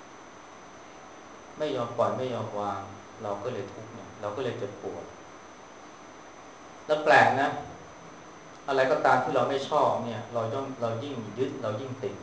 ไม่ยอมปล่อยไม่ยอมวางเราก็เลยทุกข์เนี่ยเราก็เลยเจ็บปวดแล้วแปลกนะอะไรก็ตามที่เราไม่ชอบเนี่ยเราย่อมเรายิ่งยึดเรายิ่งติด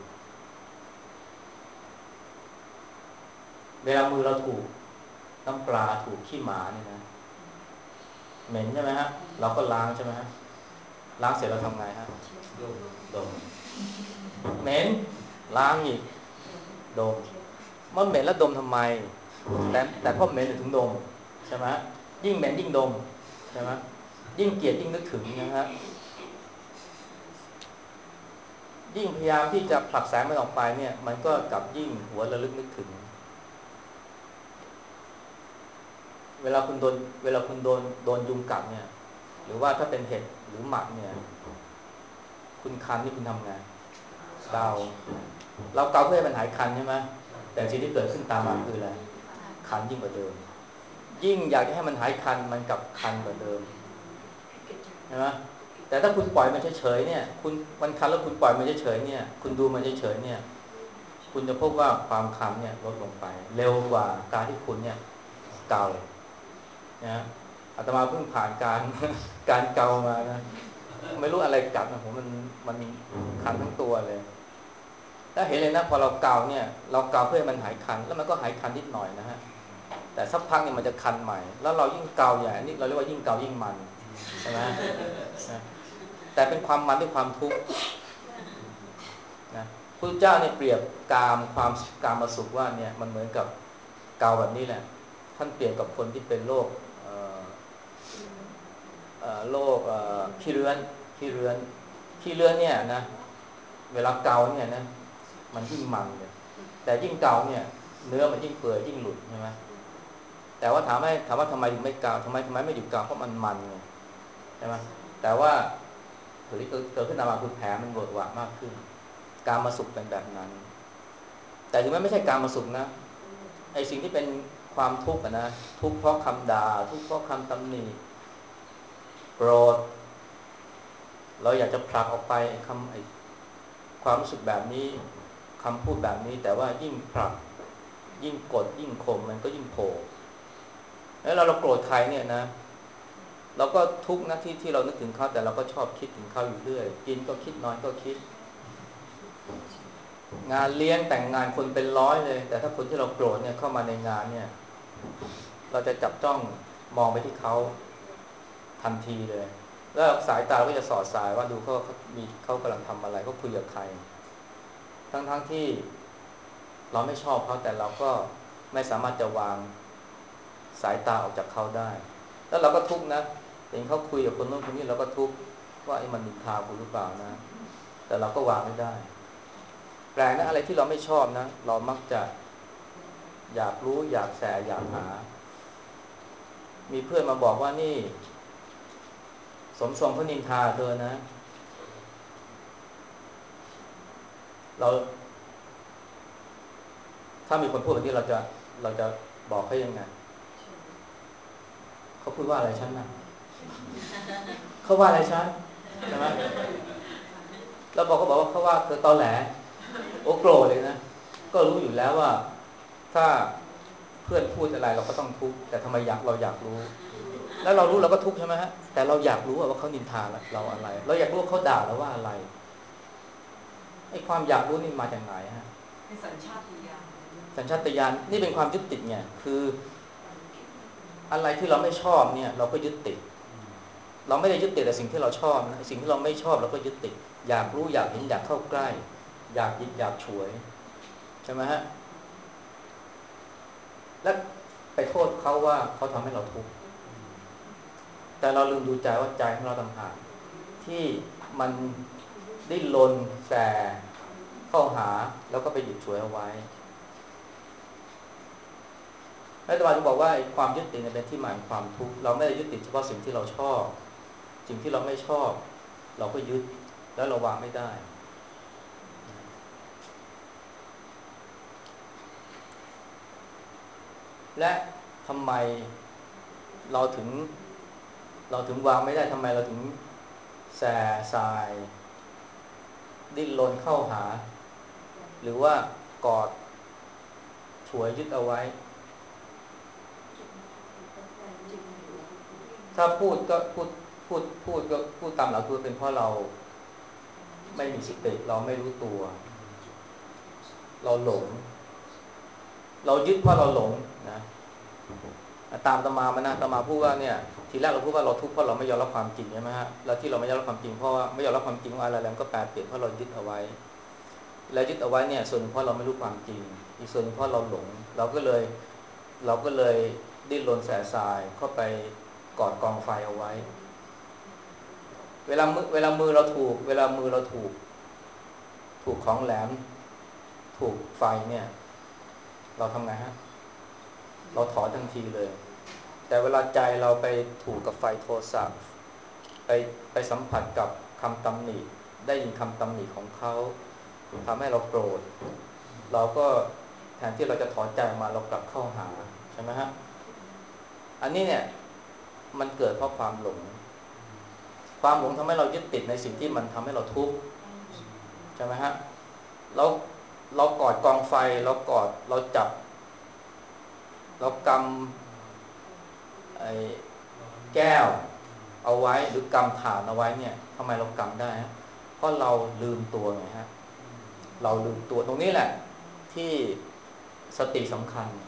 เวลามือเราถูกน้ำปลาถูกขี้หมาเนี่ยนะเหม็นใช่ไหมฮะเราก็ล้างใช่ไหมฮะล้างเสร็จเราทำไงฮะดมเหม็นล้างอีกดมมันเหม็นแล้วดมทำไมแต่แต่พอเหม็นถึงดมใช่ไหมยิ่งเหม็นยิ่งดมใช่ไหมยิ่งเกลียดยิ่งนึกถึงนะฮะยิ่งพยายามที่จะผลักแสงมันออกไปเนี่ยมันก็กลับยิ่งหัวระลึกนึกถึงเวลาคุณโดนเวลาคุณโดนโดนยุงกัดเนี่ยหรือว่าถ้าเป็นเห็ดหรือหมัดเนี่ยคุณคันนี่คุณทำไงเกาเราเกาเพื่อให้มันหายคันใช่ไหมแต่สิ่งที่เกิดขึ้นตามมาคืออะไรคันยิ่งกว่าเดิมยิ่งอยากจะให้มันหายคันมันกลับคันกว่าเดิมใช่ไหมแต่ถ้าคุณปล่อยมันเฉยๆเนี่ยคุณมันคันแล้วคุณปล่อยมันเฉยๆเนี่ยคุณดูมันเฉยๆเนี่ยคุณจะพบว่าความคันเนี่ยลดลงไปเร็วกว่าการที่คุณเนี่ยเกานะอาตมาเพิ่งผ่านการการเกามานะไม่รู้อะไรกัดนะผมมันมันคันทั้งตัวเลยถ้าเห็นเลยนะพอเราเกาเนี่ยเราเกาเพื่อให้มันหายคันแล้วมันก็หายคันนิดหน่อยนะฮะแต่สักพักเนี่ยมันจะคันใหม่แล้วเรายิ่งเกาใหญ่นี่เราเรียกว่ายิ่งเกายิ่งมันใช่ไหมนะแต่เป็นความมันด้วยความทุกข์นะพระเจ้าเนี่ยเปรียบกามความกามมาสุขว่าเนี่ยมันเหมือนกับเกาแบบนี้แหละท่านเปรียบกับคนที่เป็นโรคโรคขี้เรื้อนขี้เรื้อนขี้เรื้อนเนี่ยนะเวลาเกาเนี่ยนะมันยิ่งมันเลยแต่ยิ่งเกาเนี่ยเนื้อมันยิ่งเปื่อยยิ่งหลุดใช่ไหมแต่ว่าถามให้ถามว่าทำไมถึงไม่เกาทำไมทำไมไม่หยุดเกาเพราะมันมันไงใช่ไหมแต่ว่าผลที่เกิดขึ้นตามมาคือแผลมันเวอะหวะมากขึ้นการมาสุขเป็นแบบนั้นแต่ถึงแม้ไม่ใช่การมาสุขนะไอสิ่งที่เป็นความทุกข์นะทุกข์เพราะคำด่าทุกข์เพราะคำตำหนิโกรธเราอยากจะผลักออกไปคำไอ้ความรู้สึกแบบนี้คำพูดแบบนี้แต่ว่ายิ่งผลักยิ่งกดยิ่งข่มมันก็ยิ่งโผล่แล้วเราเราโกรธใครเนี่ยนะเราก็ทุกข์นะที่ที่เรานึกถึงเขาแต่เราก็ชอบคิดถึงเขาอยู่เรื่อยกินก็คิดนอนก็คิดงานเลี้ยงแต่งงานคนเป็นร้อยเลยแต่ถ้าคนที่เราโกรธเนี่ยเข้ามาในงานเนี่ยเราจะจับจ้องมองไปที่เขาทันทีเลยแล้วสายตาเราก็จะสอดสายว่าดูเขามีเขากำลังทำอะไรเขาคุยกับใครทั้งๆ ทที่เราไม่ชอบเขาแต่เราก็ไม่สามารถจะวางสายตาออกจากเขาได้แล้วเราก็ทุกข์นะเห็นเขาคุยกับคนโน้นคนนี้เราก็ทุกข์ว่าไอ้มันนินทาคุณหรือเปล่านะแต่เราก็วางไม่ได้แปลกนะอะไรที่เราไม่ชอบนะเรามักจะอยากรู้อยากแสอยากหามีเพื่อนมาบอกว่านี่สมทรงพระนินทาเธอนะเราถ้ามีคนพูดแบบนี้เราจะเราจะบอกเขายังไงเขาพูดว่าอะไรฉันนะเขาว่าอะไรฉันใช่ไหมเราบอกเขาบอกว่าเขาว่าเธอตอแหลโอ้โกรธเลยนะก็รู้อยู่แล้วว่าถ้าเพื่อนพูดอะไรเราก็ต้องทุกข์แต่ทำไมอยากเราอยากรู้แล้วเรารู้เราก็ทุกข์ใช่ไหมฮะแต่เราอยากรู้ว่าเขานินทาเราอะไรเราอยากรู้ว่าเขาด่าเราว่าอะไรไอ้ความอยากรู้นี่มาจากไหนฮะ
เป็นสัญชาตญาณ
สัญชาตญาณนี่เป็นความยึดติดเนี่ยคืออะไรที่เราไม่ชอบเนี่ยเราก็ยึดติดเราไม่ได้ยึดติดแต่สิ่งที่เราชอบนะสิ่งที่เราไม่ชอบเราก็ยึดติดอยากรู้อยากเห็นอยากเข้าใกล้อยากยิบอยากฉวยใช่ไหมฮะและไปโทษเขาว่าเขาทำให้เราทุกข์แต่เราลืมดูใจว่าใจของเราต่างหากที่มันดิ้นรนแสเข้าหาแล้วก็ไปหยิบฉวยเอาไว้แล้วอาตมาจะบอกว่าความยึดติดเป็นที่มาของความทุกข์เราไม่ได้ยึดติดเฉพาะสิ่งที่เราชอบสิ่งที่เราไม่ชอบเราก็ยึดแล้วเราวางไม่ได้และทำไมเราถึงเราถึงวางไม่ได้ทำไมเราถึงแส่สายดิ้นรนเข้าหาหรือว่ากอดฉวยยึดเอาไว้ถ้าพูดก็พูดพูดพูดก็พูดตามหลักคือเป็นเพราะเราไม่มีสติเราไม่รู้ตัวเราหลงเรายึดเพราะเราหลงนะตามตมามานะตมาพูดว่าเนี่ยทีแรกเราพูดว่าเราทุกข์เพราะเราไม่ยอมรับความจริงใช่ไหมฮะแล้วที่เราไม่ยอมรับความจริงเพราะว่าไม่ยอมรับความจริงว่าอะไรแล้วก็แปลเปลี่ยนเพราะเรายึดเอาไว้แล้วยึดเอาไว้เนี่ยส่วนเพราะเราไม่รู้ความจริงอีกส่วนเพราะเราหลงเราก็เลยเราก็เลยดิ้นรนแสสายเข้าไปกอดกองไฟเอาไว้เวลามือเวลามือเราถูกเวลามือเราถูกถูกของแหลมถูกไฟเนี่ยเราทำไงฮะเราถอนทันทีเลยแต่เวลาใจเราไปถูกกับไฟโทสะไปไปสัมผัสกับคำตำหนิได้ยินคำตำหนิของเขาทำให้เราโกรธเราก็แทนที่เราจะถอนใจออกมาเรากลับเข้าหาใช่ไหมฮะอันนี้เนี่ยมันเกิดเพราะความหลงความหลงทำให้เรายึดติดในสิ่งที่มันทำให้เราทุกข์ใช่ไหมฮะเราเรากอดกองไฟเรากอดเราจับเรากำไอ้แก้วเอาไว้หรือกำถาดเอาไว้เนี่ยทำไมเรากำได้ฮะเพราะเราลืมตัวไงฮะเราลืมตัวตรงนี้แหละที่สติสำคัญ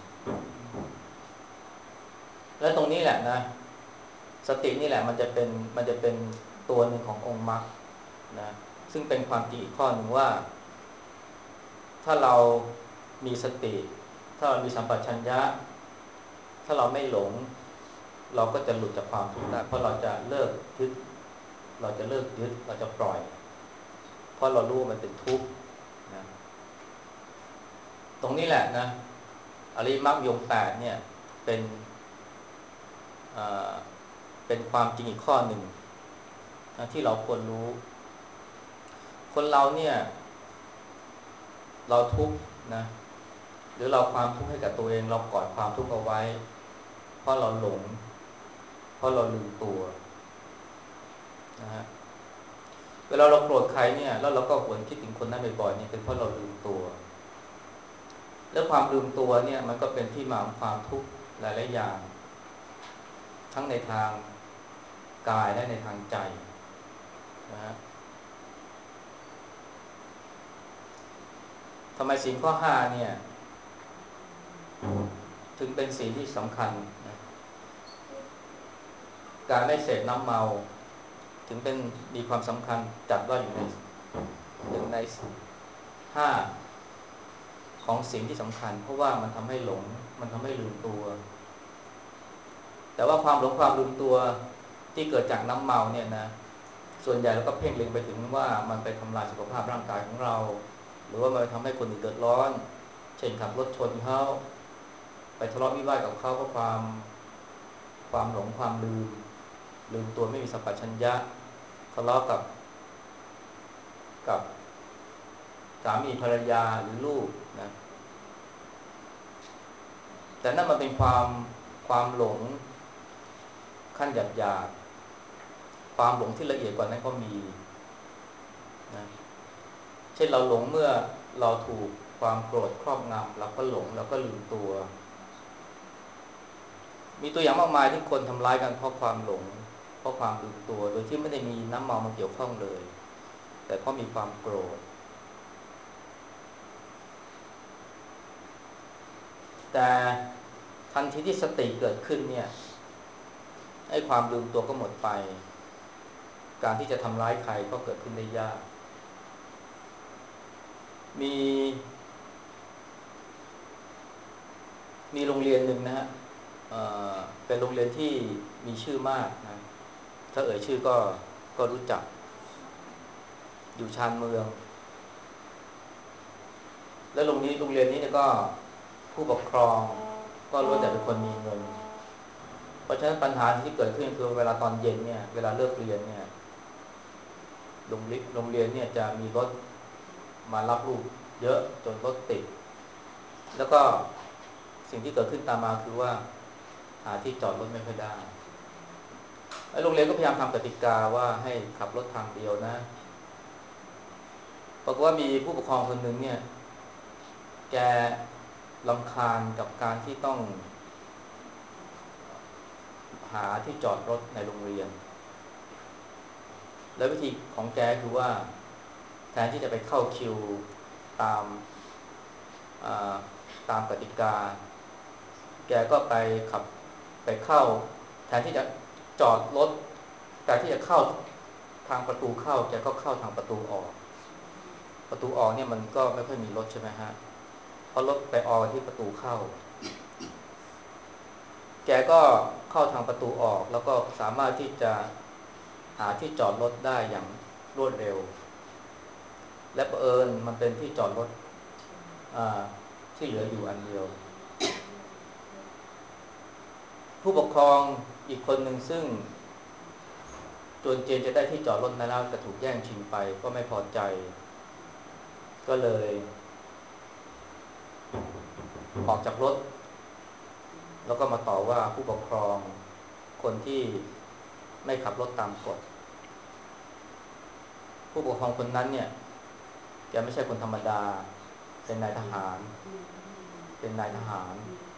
และตรงนี้แหละนะสตินี่แหละมันจะเป็นมันจะเป็นตัวหนึ่งขององค์มรรคนะซึ่งเป็นความจริงอีกข้อหนึ่งว่าถ้าเรามีสติถ้าเรามีสัมปชัญญะถ้าเราไม่หลงเราก็จะหลุดจากความทุกข์ได้เพราะเราจะเลิกยึดเราจะเลิกยึดเราจะปล่อยเพราะเรารู้ว่ามันเป็นทุกข์นะตรงนี้แหละนะอริยมรรคมีองค์แปดเนี่ยเป็นเป็นความจริงอีกข้อหนึ่งนะที่เราควรรู้คนเราเนี่ยเราทุกข์นะหรือเราความทุกข์ให้กับตัวเองเรากอดความทุกข์เอาไว้เพราะเราหลงเพราะเราลืมตัวนะฮะเวลาเราโกรธใครเนี่ยแล้วเราก็หวนคิดถึงคนนั้นบ่อยๆเนี่ยเป็นเพราะเราลืมตัวแล้วความลืมตัวเนี่ยมันก็เป็นที่มาของความทุกข์หลายๆอย่างทั้งในทางกายและในทางใจนะฮะทำไมศีลข้อห้าเนี่ยถึงเป็นศีลที่สำคัญนะการไม่เสพน้ำเมาถึงเป็นมีความสำคัญจัดว่าอยู่ในหนึ่งในห้าของสิ่งที่สำคัญเพราะว่ามันทำให้หลงมันทำให้ลืมตัวแต่ว่าความหลงความลืมตัวที่เกิดจากน้ำเมาเนี่ยนะส่วนใหญ่เราก็เพ่งเล็งไปถึงว่ามันไปทำลายสุขภาพร่างกายของเราหรือว่ามันทำให้คนอื่นเดือดร้อนเช่นขับรถชนเขาไปทะเลาะวิวาทกับเขาเพราะความความหลงความลืมลืมตัวไม่มีสัมปชัญญะทะเลาะกับกับสามีภรรยาหรือลูกนะแต่นั่นมันเป็นความความหลงขั้นหยาบๆความหลงที่ละเอียดกว่านั้นก็มีนะเช่นเราหลงเมื่อเราถูกความโกรธครอบงำเราก็หลงเราก็ลืมตัวมีตัวอย่างมากมายที่คนทำร้ายกันเพราะความหลงเพราะความลืมตัวโดยที่ไม่ได้มีน้ำเมามาเกี่ยวข้องเลยแต่เพราะมีความโกรธแต่ทันทีที่สติเกิดขึ้นเนี่ยไอ้ความลืมตัวก็หมดไปการที่จะทำร้ายใครก็เกิดขึ้นได้ยากมีมีโรงเรียนหนึ่งนะฮะเอ่อเป็นโรงเรียนที่มีชื่อมากนะถ้าเอ่ยชื่อก็ก็รู้จักอยู่ชานเมืองและโรงนี้โรงเรียนนี้เนี่ยก็ผู้ปกครองก็ล้วนแต่เป็นคนมีเงินเพราะฉะนั้นปัญหาที่เกิดขึ้นคือเวลาตอนเย็นเนี่ยเวลาเลิกเรียนเนี่ยโรงเรียนโรงเรียนเนี่ยจะมีรถมารับลูกเยอะจนรถติดแล้วก็สิ่งที่เกิดขึ้นตามมาคือว่าหาที่จอดรถไม่ค่อยได้ไอ้โรงเรียนก็พยายามทำกติกาว่าให้ขับรถทางเดียวนะปรากฏว่ามีผู้ปกครองคนหนึ่งเนี่ยแกรำคาญกับการที่ต้องหาที่จอดรถในโรงเรียนแล้ววิธีของแกคือว่าแทนที่จะไปเข้าคิวตามตามกติกาแกก็ไปขับไปเข้าแทนที่จะจอดรถแต่ที่จะเข้าทางประตูเข้าแกก็เข้าทางประตูออกประตูออกเนี่ยมันก็ไม่ค่อยมีรถใช่ไหมฮะเพราะรถไปออกที่ประตูเข้าแกก็เข้าทางประตูออกแล้วก็สามารถที่จะหาที่จอดรถได้อย่างรวดเร็วและบังเอิญมันเป็นที่จอดรถที่เหลืออยู่อันเดียวผู้ปกครองอีกคนหนึ่งซึ่งจนเจนจะได้ที่จอดรถนั้นแล้วแต่ถูกแย่งชิงไปก็ไม่พอใจก็เลยออกจากรถแล้วก็มาต่อว่าผู้ปกครองคนที่ไม่ขับรถตามกฎผู้ปกครองคนนั้นเนี่ยแกไม่ใช่คนธรรมดาเป็นนายทหารเป็นนายทหาร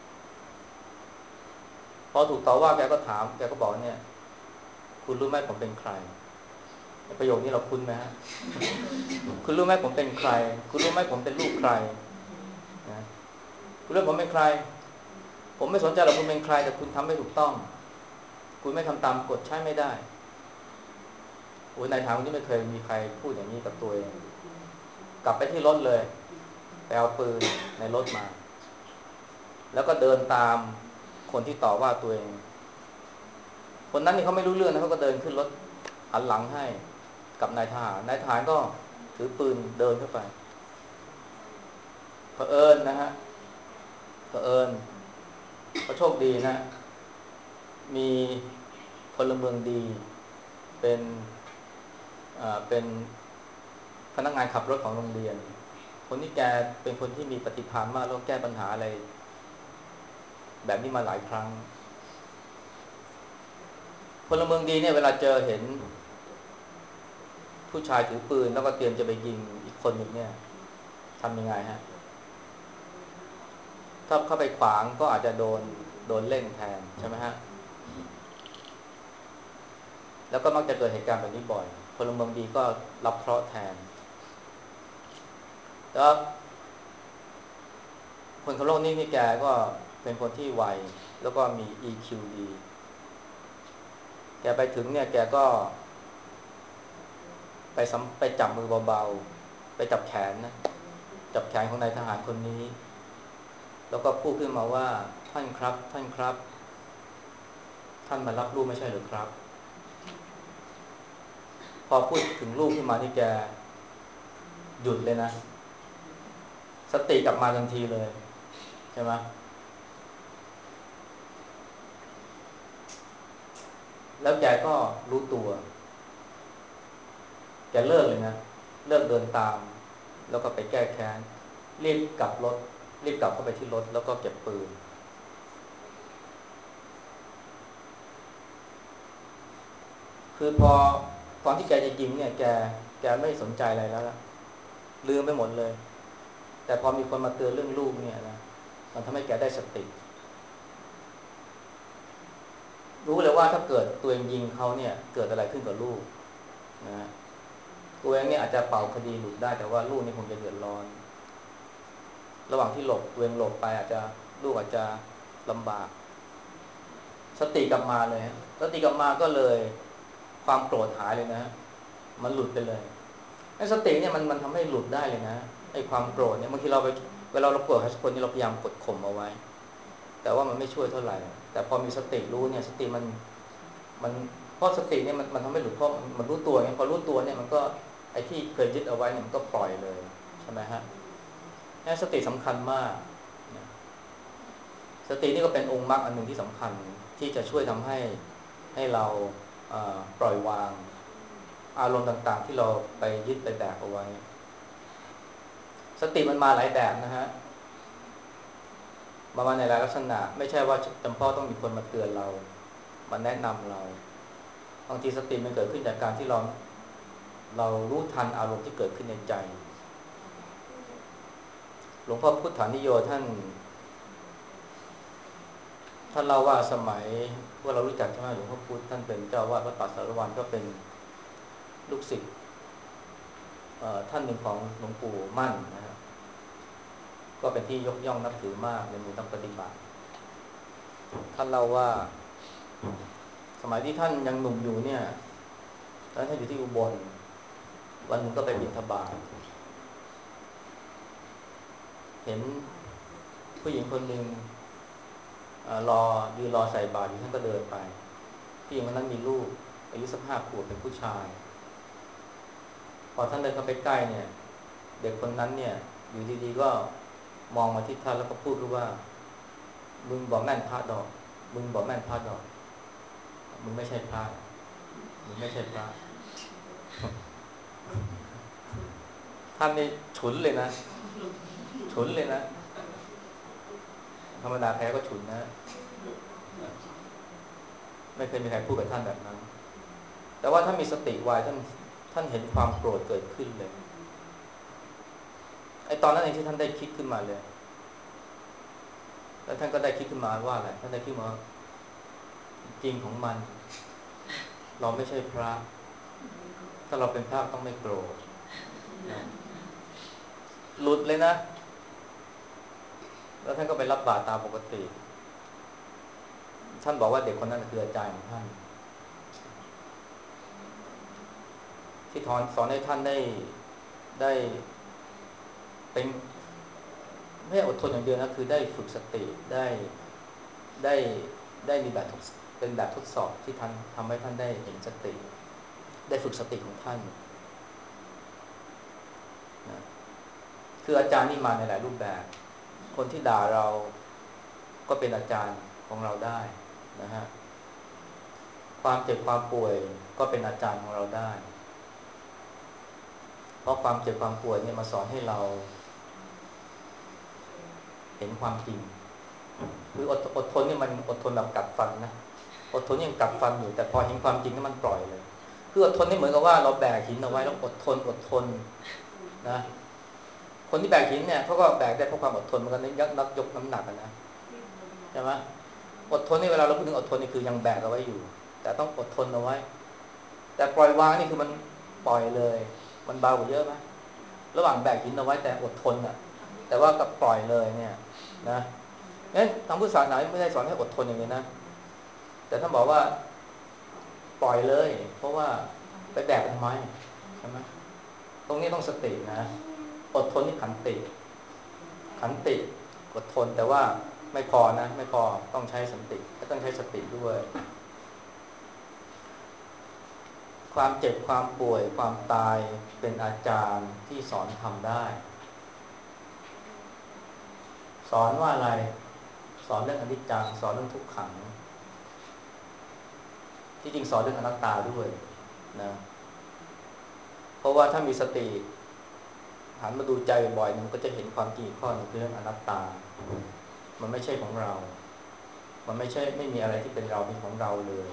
พอถูกต่อว่าแกก็ถามแกก็บอกเนี่ยคุณรู้ไหมผมเป็นใครประโยคนี้เราคุ้นไหมฮะคุณรู้ไหมผมเป็นใครคุณรู้ไหมผมเป็นลูกใครนะคุณรู้ผมเป็นใครผมไม่สนใจหรอกคุณเป็นใครแต่คุณทำไม่ถูกต้องคุณไม่ทำตามกฎใช้ไม่ได้โอ้ยนายทหารคนนี้ไม่เคยมีใครพูดอย่างนี้กับตัวเองกลับไปที่รถเลยไปเอาปืนในรถมาแล้วก็เดินตามคนที่ต่อว่าตัวเองคนนั้นนี่เขาไม่รู้เรื่องนะเขาก็เดินขึ้นรถหันหลังให้กับนายทหารนายทหารก็ถือปืนเดินเข้าไปเผอิญนะฮะเผอิญเขาโชคดีนะมีพลเมืองดีเป็นอ่าเป็นพนักงานขับรถของโรงเรียนคนที่แกเป็นคนที่มีปฏิภาณมากแล้วแก้ปัญหาอะไรแบบนี้มาหลายครั้งพลเมืองดีเนี่ยเวลาเจอเห็นผู้ชายถือปืนแล้วก็เตรียมจะไปยิงอีกคนหนึ่งเนี่ยทำยังไงฮะถ้าเข้าไปขวางก็อาจจะโดนโดนเล่นแทนใช่ไหมฮะแล้วก็มักจะเกิดเหตุการณ์แบบนี้บ่อยพลเมืองดีก็รับเคราะห์แทนแล้วคนขับรถนี่นี่แกก็เป็นคนที่ไวแล้วก็มี อี คิว ดีแกไปถึงเนี่ยแกก็ไปสัมไปจับมือเบาๆไปจับแขนนะจับแขนของนายทหารคนนี้แล้วก็พูดขึ้นมาว่าท่านครับท่านครับท่านมารับลูกไม่ใช่หรือครับพอพูดถึงลูกขึ้นมานี่แกหยุดเลยนะสติกลับมาทันทีเลยใช่ไหมแล้วแกก็รู้ตัวแกเลิกเลยนะเลิกเดินตามแล้วก็ไปแก้แค้นรีบกลับรถรีบกลับเข้าไปที่รถแล้วก็เก็บปืนคือพอตอนที่แกจะยิงเนี่ยแกแกไม่สนใจอะไรแล้วล่ะลืมไปหมดเลยแต่พอมีคนมาเตือนเรื่องลูกเนี่ยนะมันทำให้แกได้สติรู้เลยว่าถ้าเกิดตัวเองยิงเขาเนี่ยเกิดอะไรขึ้นกับลูกนะตัวเองเนี่ยอาจจะเป่าคดีหลุดได้แต่ว่าลูกนี่คงจะเดือดร้อนระหว่างที่หลบตัวเองหลบไปอาจจะลูกอาจจะลำบากสติกลับมาเลยสติกลับมาก็เลยความโกรธหายเลยนะมันหลุดไปเลยไอ้สติเนี่ยมันมันทำให้หลุดได้เลยนะไอ้ความโกรธเนี่ยบางทีเราไปเวลาเราโกรธใครสักคนนี่เราพยายามกดข่มเอาไว้แต่ว่ามันไม่ช่วยเท่าไหร่แต่พอมีสติรู้เนี่ยสติมันมันเพราะสติเนี่ยมันมันทำให้หลุดเพราะมันมันรู้ตัวไงพอรู้ตัวเนี่ยมันก็ไอ้ที่เคยยึดเอาไว้เนี่ยมันก็ปล่อยเลยใช่ไหมฮะนี่สติสำคัญมากสตินี่ก็เป็นองค์มรรคอันหนึ่งที่สำคัญที่จะช่วยทำให้ให้เราปล่อยวางอารมณ์ต่างๆที่เราไปยึดไปแบกเอาไว้สติมันมาหลายแบบนะฮะมาในหลายลักษณะไม่ใช่ว่าจำเป็นต้องมีคนมาเตือนเรามาแนะนำเราบางทีสติมันเกิดขึ้นจากการที่เราเรารู้ทันอารมณ์ที่เกิดขึ้นในใจหลวงพ่อพุทธานิโยท่านท่านเล่าว่าสมัยพวกเรารู้จักใช่ไหมหลวงพ่อพุธท่านเป็นเจ้าวาดวัดป่าสารวันก็เป็นลูกศิษย์ท่านหนึ่งของหลวงปู่มั่นนะฮะก็เป็นที่ยกย่องนับถือมากในหมู่นักปฏิบัติท่านเล่าว่าสมัยที่ท่านยังหนุ่มอยู่เนี่ยตอนท่านอยู่ที่อุบลวันหนึ่งก็ไปบิณฑบาตเห็นผู้หญิงคนหนึ่งรอยืนรอใส่บาตรอยู่ท่านก็เดินไปผู้หญิงคนนั้นมีลูกอายุสักห้าขวบเป็นผู้ชายพอท่านเดินเข้าไปใกล้เนี่ยเด็กคนนั้นเนี่ยอยู่ดีๆก็มองมาที่ท่านแล้วก็พูดขึ้นว่ามึงบอกแม่นพระดอกมึงบอกแม่นพระดอกมึงไม่ใช่พระมึงไม่ใช่พระท่านนี่ฉุนเลยนะฉุนเลยนะธรรมดาแพ้ก็ฉุนนะไม่เคยมีใครพูดกับท่านแบบนั้นแต่ว่าถ้ามีสติไวท่านท่านเห็นความโกรธเกิดขึ้นเลยไอ้ตอนนั้นเองที่ท่านได้คิดขึ้นมาเลยแล้วท่านก็ได้คิดขึ้นมาว่าอะไรท่านได้คิดมาจริงของมันเราไม่ใช่พระถ้าเราเป็นพระต้องไม่โกรธนะหลุดเลยนะแล้วท่านก็ไปรับบาตรตามปกติท่านบอกว่าเด็กคนนั้นคืออาจารย์ของท่านที่ทอนสอนให้ท่านได้ได้เป็นไม่ใช่อดทนอย่างเดียวนะคือได้ฝึกสติได้ได้ได้มีแบบเป็นแบบทดสอบที่ท่านทำให้ท่านได้เห็นสติได้ฝึกสติของท่านนะคืออาจารย์นี่มาในหลายรูปแบบคนที่ด่าเราก็เป็นอาจารย์ของเราได้นะฮะความเจ็บความป่วยก็เป็นอาจารย์ของเราได้เพราะความเจ็บความป่วยเนี่ยมาสอนให้เราเห็นความจริงคืออดอดทนนี่มันอดทนแบบกัดฟันนะอดทนยังกัดฟันอยู่แต่พอเห็นความจริงนี่มันปล่อยเลยคืออดทนนี่เหมือนกับว่าเราแบกหินเอาไว้แล้วอดทนอดทนนะคนที่แบกหินเนี่ยเขาก็แบกได้เพราะความอดทนเหมือนกันนักนักยกน้ำหนักนะใช่ไหมอดทนนี่เวลาเราพูดถึงอดทนนี่คือยังแบกเอาไว้อยู่แต่ต้องอดทนเอาไว้แต่ปล่อยวางนี่คือมันปล่อยเลยมันเบากว่าเยอะไหมระหว่างแบกหินเอาไว้แต่อดทนอ่ะแต่ว่ากับปล่อยเลยเนี่ยนะงั้นทางพุทธศาสนาไม่ได้สอนให้อดทนอย่างนี้นะแต่ท่านบอกว่าปล่อยเลยเพราะว่าไปแบกทำไมใช่ไหมตรงนี้ต้องสตินะอดทนนี่ขันติขันติอดทนแต่ว่าไม่พอนะไม่พอต้องใช้สันติต้องใช้สติด้วยความเจ็บความป่วยความตายเป็นอาจารย์ที่สอนทำได้สอนว่าอะไรสอนเรื่องอนิจจังสอนเรื่องทุกขังที่จริงสอนเรื่องอนัตตาด้วยนะเพราะว่าถ้ามีสติหันมาดูใจบ่อยๆมันก็จะเห็นความจริงข้อนึงคือเรื่องอนัตตามันไม่ใช่ของเรามันไม่ใช่ไม่มีอะไรที่เป็นเราเป็นของเราเลย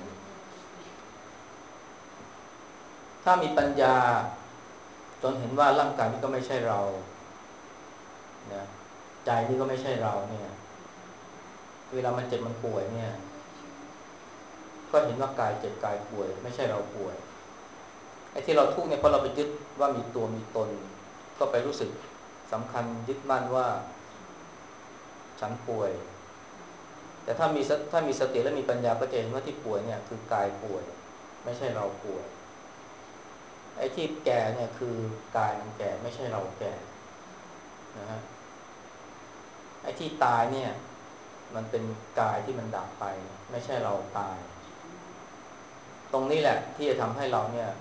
ถ้ามีปัญญาจนเห็นว่าร่างกายนี้ก็ไม่ใช่เรานะใจนี้ก็ไม่ใช่เราเนี่ยเวลามันเจ็บมันป่วยเนี่ยก็เห็นว่ากายเจ็บกายป่วยไม่ใช่เราป่วยไอ้ที่เราทุกข์เนี่ยเพราะเราไปยึดว่ามีตัวมีตนก็ไปรู้สึกสำคัญยึดมั่นว่าฉันป่วยแต่ถ้ามีถ้ามีสติและมีปัญญาก็จะเห็นว่าที่ป่วยเนี่ยคือกายป่วยไม่ใช่เราป่วยไอ้ที่แก่เนี่ยคือกายมันแก่ไม่ใช่เราแก่นะฮะไอ้ที่ตายเนี่ยมันเป็นกายที่มันดับไปไม่ใช่เราตายตรงนี้แหละที่จะทำให้เราเนี่ย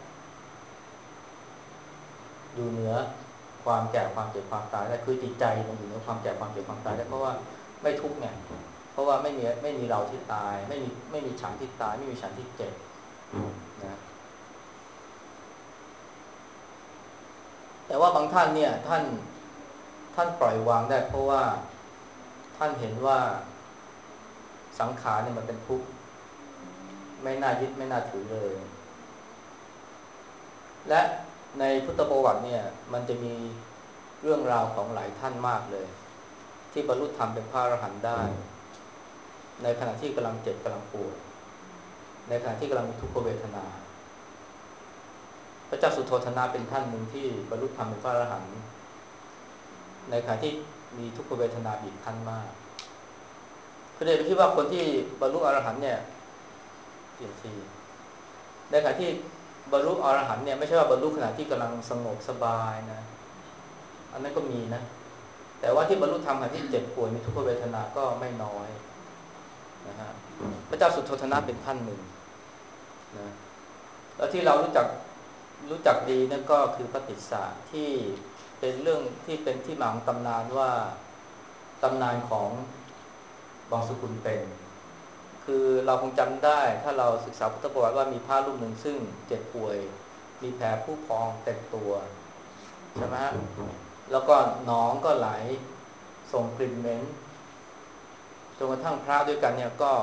อยู่เหนือความแก่ความเจ็บความตายได้คือจิตใจมันอยู่เหนือความแก่ความเจ็บความตายได้เพราะว่าไม่ทุกข์เนี่ยเพราะว่าไม่มีไม่มีเราที่ตายไม่มีไม่มีฉันที่ตายไม่มีฉันที่เจ็บนะแต่ว่าบางท่านเนี่ยท่านท่านปล่อยวางได้เพราะว่าท่านเห็นว่าสังขารเนี่ยมันเป็นทุกข์ไม่น่ายึดไม่น่าถือเลยและในพุทธประวัติเนี่ยมันจะมีเรื่องราวของหลายท่านมากเลยที่บรรลุธรรมเป็นพระอรหันต์ได้ในขณะที่กำลังเจ็บกำลังป่วยในขณะที่กำลังมีทุกขเวทนาพระเจ้าสุโธทนะเป็นท่านหนึ่งที่บรรลุธรรมเป็นพระอรหันต์ในขณะที่มีทุกขเวทนาบีบคั้นมากคือเดชไปคิดว่าคนที่บรรลุอรหันต์เนี่ยเปลี่ยนทีในขณะที่บรรลุอรหันต์เนี่ยไม่ใช่ว่าบรรลุขณะที่กำลังสงบสบายนะอันนั้นก็มีนะแต่ว่าที่บรรลุธรรมขณะที่เจ็บป่วยมีทุกขเวทนาก็ไม่น้อยนะฮะพระเจ้าสุโธทนะเป็นท่านหนึ่งนะแล้วที่เรารู้จักรู้จักดีนั่นก็คือพระติสสะที่เป็นเรื่องที่เป็นที่มาของตำนานว่าตำนานของบางสกุลเป็นคือเราคงจำได้ถ้าเราศึกษาพุทธประวัติว่ามีพระรูปหนึ่งซึ่งเจ็บป่วยมีแผลผู้พองเต็มตัวใช่ไหมแล้วก็หนองก็ไหลส่งกลิ่นเหม็นจนกระทั่งพระด้วยกันเนี่ยก็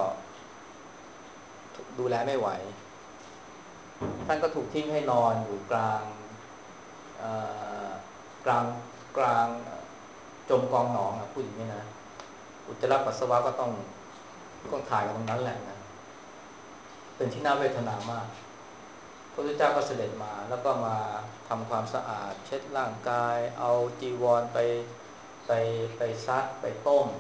ดูแลไม่ไหวท่านก็ถูกทิ้งให้นอนอยู่กลางกลางกลางจมกองหนองนะพูดอย่างนี้นะอุจจาระปัสสาวะก็ต้องต้องถ่ายกันตรงนั้นแหละนะเป็นที่น่าเวทนามากพระพุทธเจ้าก็เสด็จมาแล้วก็มาทำความสะอาดเช็ดร่างกายเอาจีวรไปไปไปซักไปต้ม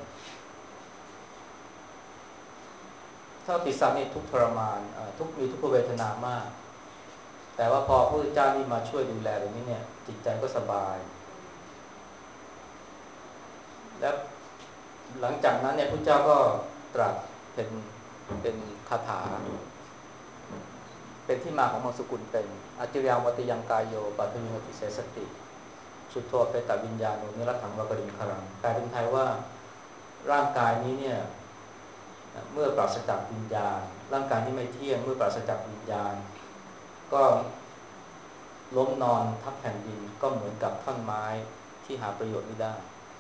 ถ้าติดซักนี่ทุกทรมานทุกมีทุกขเวทนามากแต่ว่าพอพระพุทธเจ้านี่มาช่วยดูแลตรงนี้เนี่ยจิตใจก็สบายและหลังจากนั้นเนี่ยพระเจ้าก็ตรัสเป็นเป็นคาถาเป็นที่มาของมังสกุลเป็นอจิยังวัติยังกายโยปัทวิงติเสสติสุโธเปตวิญญาณโนนิรัตถังวกริงคารังแปลเป็นไทยว่าร่างกายนี้เนี่ยเมื่อปราศจากวิญญาณร่างกายนี้ไม่เที่ยงเมื่อปราศจากวิญญาณก็ล้มนอนทับแผ่นดินก็เหมือนกับท่อนไม้ที่หาประโยชน์ไม่ได้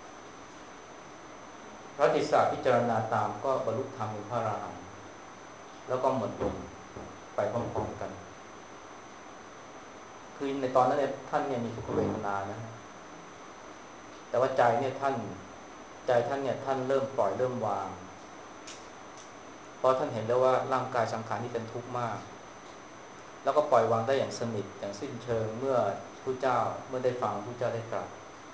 พระติสสะพิจารณาตามก็บรรลุธรรมเป็นพระอรหันต์แล้วก็หมดลมไปพร้อมๆกันคือในตอนนั้นเนี่ยท่านเนี่ยมีทุกขเวทนานะแต่ว่าใจเนี่ยท่านใจท่านเนี่ยท่านเริ่มปล่อยเริ่มวางเพราะท่านเห็นแล้วว่าร่างกายสังขารนี่เป็นทุกข์มากแล้วก็ปล่อยวางได้อย่างสนิทอย่างสิ้นเชิงเมื่อพระเจ้าเมื่อได้ฟังพระเจ้าได้ตรัส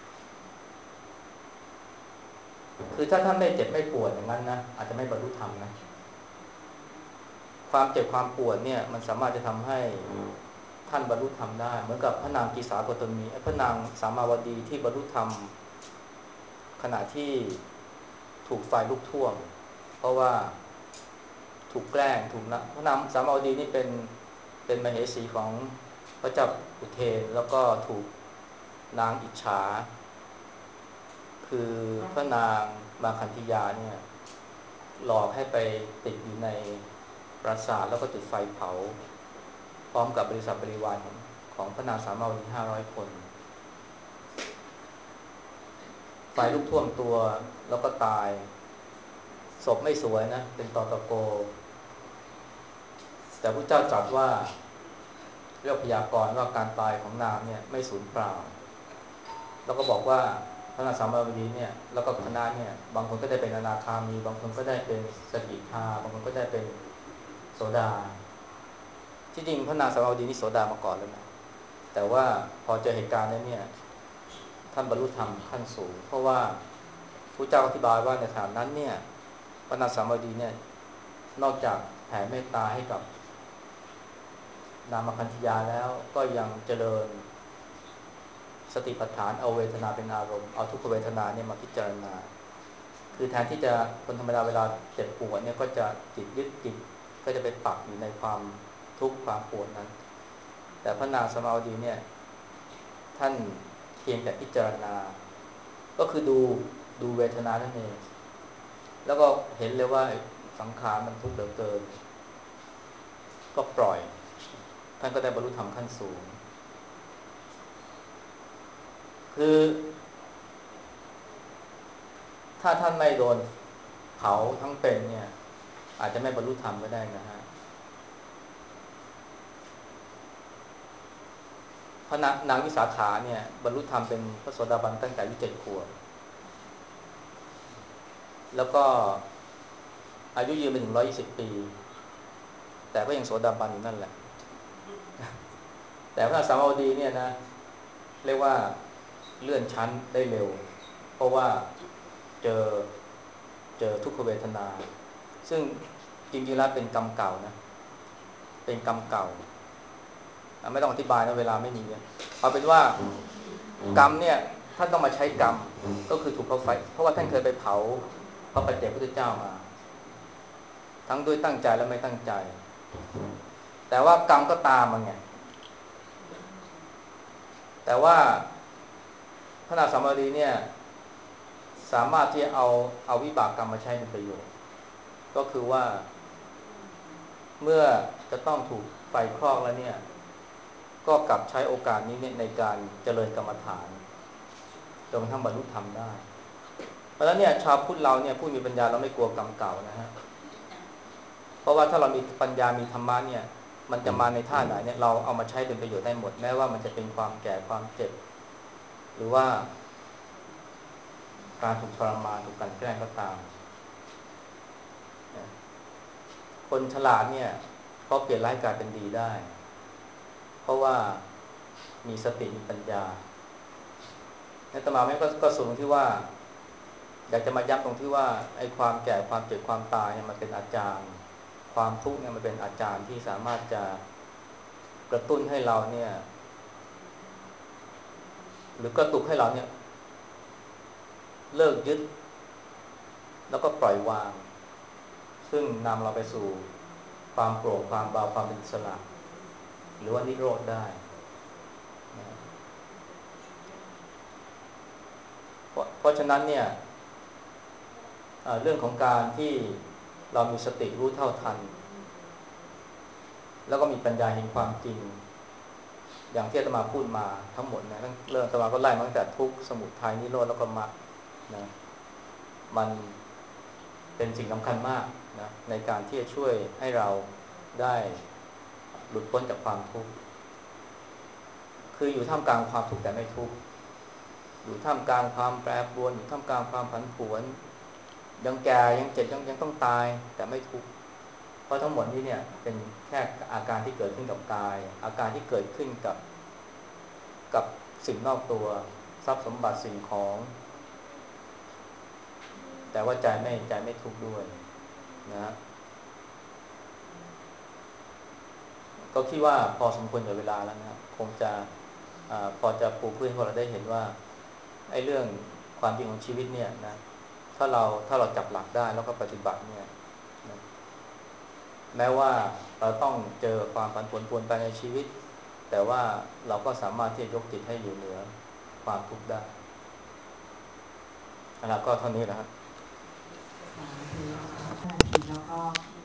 คือถ้าท่านไม่เจ็บไม่ปวดอย่างนั้นนะอาจจะไม่บรรลุธรรมนะความเจ็บความปวดเนี่ยมันสามารถจะทำให้ท่านบรรลุธรรมได้เหมือนกับพระนางกีสาโคตมีพระนางสามาวดีที่บรรลุธรรมขณะที่ถูกไฟลุกท่วมเพราะว่าถูกแกล้งถูกนะพระนางสามาวดีนี่เป็นเป็นมเหสีของพระเจ้าอุเทนแล้วก็ถูกนางอิจฉาคือพระนางมาคันธิยาเนี่ยหลอกให้ไปติดอยู่ในปราสาทแล้วก็จุดไฟเผาพร้อมกับบริษัทบริวารของของพระนางสามาวดีห้าร้อยคนไฟลุกท่วมตัวแล้วก็ตายศพไม่สวยนะเป็นตอตะโกแต่พระเจ้าตรัสว่าเรื่องพยากรณ์ว่าการตายของนางเนี่ยไม่สูญเปล่าแล้วก็บอกว่าพระนางสามาวดีเนี่ยแล้วก็คณะเนี่ยบางคนก็ได้เป็นอนาคามีบางคนก็ได้เป็นสกิทาบางคนก็ได้เป็นโสดาที่จริงพระนางสามาวดีนี่โสดามาก่อนแล้วนะแต่ว่าพอเจอเหตุการณ์นั้นเนี่ยท่านบรรลุธรรมขั้นสูงเพราะว่าพระเจ้าอธิบายว่าในขณะนั้นเนี่ยพระนางสามาวดีเนี่ยนอกจากแผ่เมตตาให้กับนามคันธยาแล้วก็ยังเจริญสติปัฏฐานเอาเวทนาเป็นอารมณ์เอาทุกขเวทนาเนี่ยมาพิจารณาคือแทนที่จะคนธรรมดาเวลาเจ็บปวดเนี่ยก็จะจิตยึดจิตก็จะไปปักอยู่ในความทุกข์ความปวดนั้นแต่พระนางสมาวดีเนี่ยท่านเพียงแต่พิจารณาก็คือดูดูเวทนานั่นเองแล้วก็เห็นเลยว่าสังขารมันทุกข์เหลือเกินก็ปล่อยท่านก็ได้บรรลุธรรมขั้นสูงคือถ้าท่านไม่โดนเผาทั้งเป็นเนี่ยอาจจะไม่บรรลุธรรมก็ได้นะฮะพระนางวิสาขาเนี่ยบรรลุธรรมเป็นพระโสดาบันตั้งแต่อายุเจ็ดขวบแล้วก็อายุยืนไปถึงร้อยยี่สิบปีแต่ก็ยังโสดาบันอยู่นั่นแหละแต่พระสามาวดีเนี่ยนะเรียกว่าเลื่อนชั้นได้เร็วเพราะว่าเจอเจอทุกขเวทนาซึ่งจริงๆแล้วเป็นกรรมเก่านะเป็นกรรมเก่าไม่ต้องอธิบายนะเวลาไม่มีเนี่ยเอาเป็นว่ากรรมเนี่ยท่านต้องมาใช้กรรมก็คือถูกเขาไฟเพราะว่าท่านเคยไปเผาพระปัจเจกพุทธเจ้ามาทั้งด้วยตั้งใจและไม่ตั้งใจแต่ว่ากรรมก็ตามมาไงแต่ว่าพระนางสามาวดีเนี่ยสามารถที่จะเอาเอาวิบากกรรมมาใช้เป็นประโยชน์ก็คือว่าเมื่อจะต้องถูกไฟคลอกแล้วเนี่ยก็กลับใช้โอกาสนี้เนี่ยในการเจริญกรรมฐานจนกระทั่งบรรลุธรรมได้เพราะฉะนั้นเนี่ยชาวพุทธเราเนี่ยผู้มีปัญญาเราไม่กลัวกรรมเก่านะฮะเพราะว่าถ้าเรามีปัญญามีธรรมะเนี่ยมันจะมาในท่าไหนเนี่ยเราเอามาใช้เป็นประโยชน์ได้หมดแม้ว่ามันจะเป็นความแก่ความเจ็บหรือว่าการถูกทรมานถูกกลั่นแกล้งก็ตามคนฉลาดเนี่ยเขาเปลี่ยนร้ายกลายเป็นดีได้เพราะว่ามีสติมีปัญญาในตมาไม่ก็ก็สูงที่ว่าอยากจะมาย้ำตรงที่ว่าไอ้ความแก่ความเจ็บความตายเนี่ยมันเป็นอาจารย์ความทุกข์เนี่ยมันเป็นอาจารย์ที่สามารถจะกระตุ้นให้เราเนี่ยหรือกระตุกให้เราเนี่ยเลิกยึดแล้วก็ปล่อยวางซึ่งนำเราไปสู่ความโปร่งความเบาความเป็นอิสระหรือว่านิโรธได้นะเพราะเพราะฉะนั้นเนี่ยเรื่องของการที่เรามีสติรู้เท่าทันแล้วก็มีปัญญาเห็นความจริงอย่างที่อาตมาพูดมาทั้งหมดนะทั้งเรื่องอาตมาก็ไล่มาตั้งแต่ทุกข์สมุทัยนิโรธแล้วก็มรรคนะมันเป็นสิ่งสำคัญมากนะในการที่จะช่วยให้เราได้หลุดพ้นจากความทุกข์คืออยู่ท่ามกลางความทุกข์แต่ไม่ทุกข์อยู่ท่ามกลางความแปรปรวนอยู่ท่ามกลางความผันผวนยังแก่ยังเจ็บยังยังต้องตายแต่ไม่ทุกข์เพราะทั้งหมดนี้เนี่ยเป็นแค่อาการที่เกิดขึ้นกับกายอาการที่เกิดขึ้นกับกับสิ่งนอกตัวทรัพย์สมบัติสิ่งของแต่ว่าใจไม่ใจไม่ทุกข์ด้วยนะก็คิดว่าพอสมควรกับเวลาแล้วนะครับคงจะอพอจะปูพื้นให้พวกเราได้เห็นว่าไอ้เรื่องความจริงของชีวิตเนี่ยนะถ้าเราถ้าเราจับหลักได้แล้วก็ปฏิบัติเนี่ยนะแม้ว่าเราต้องเจอความผันผวนปรวนไปในชีวิตแต่ว่าเราก็สามารถที่จะยกจิตให้อยู่เหนือความทุกข์ได้นะครับก็เท่านี้นะครับ
สาธุค่ะนาทีแล้วก็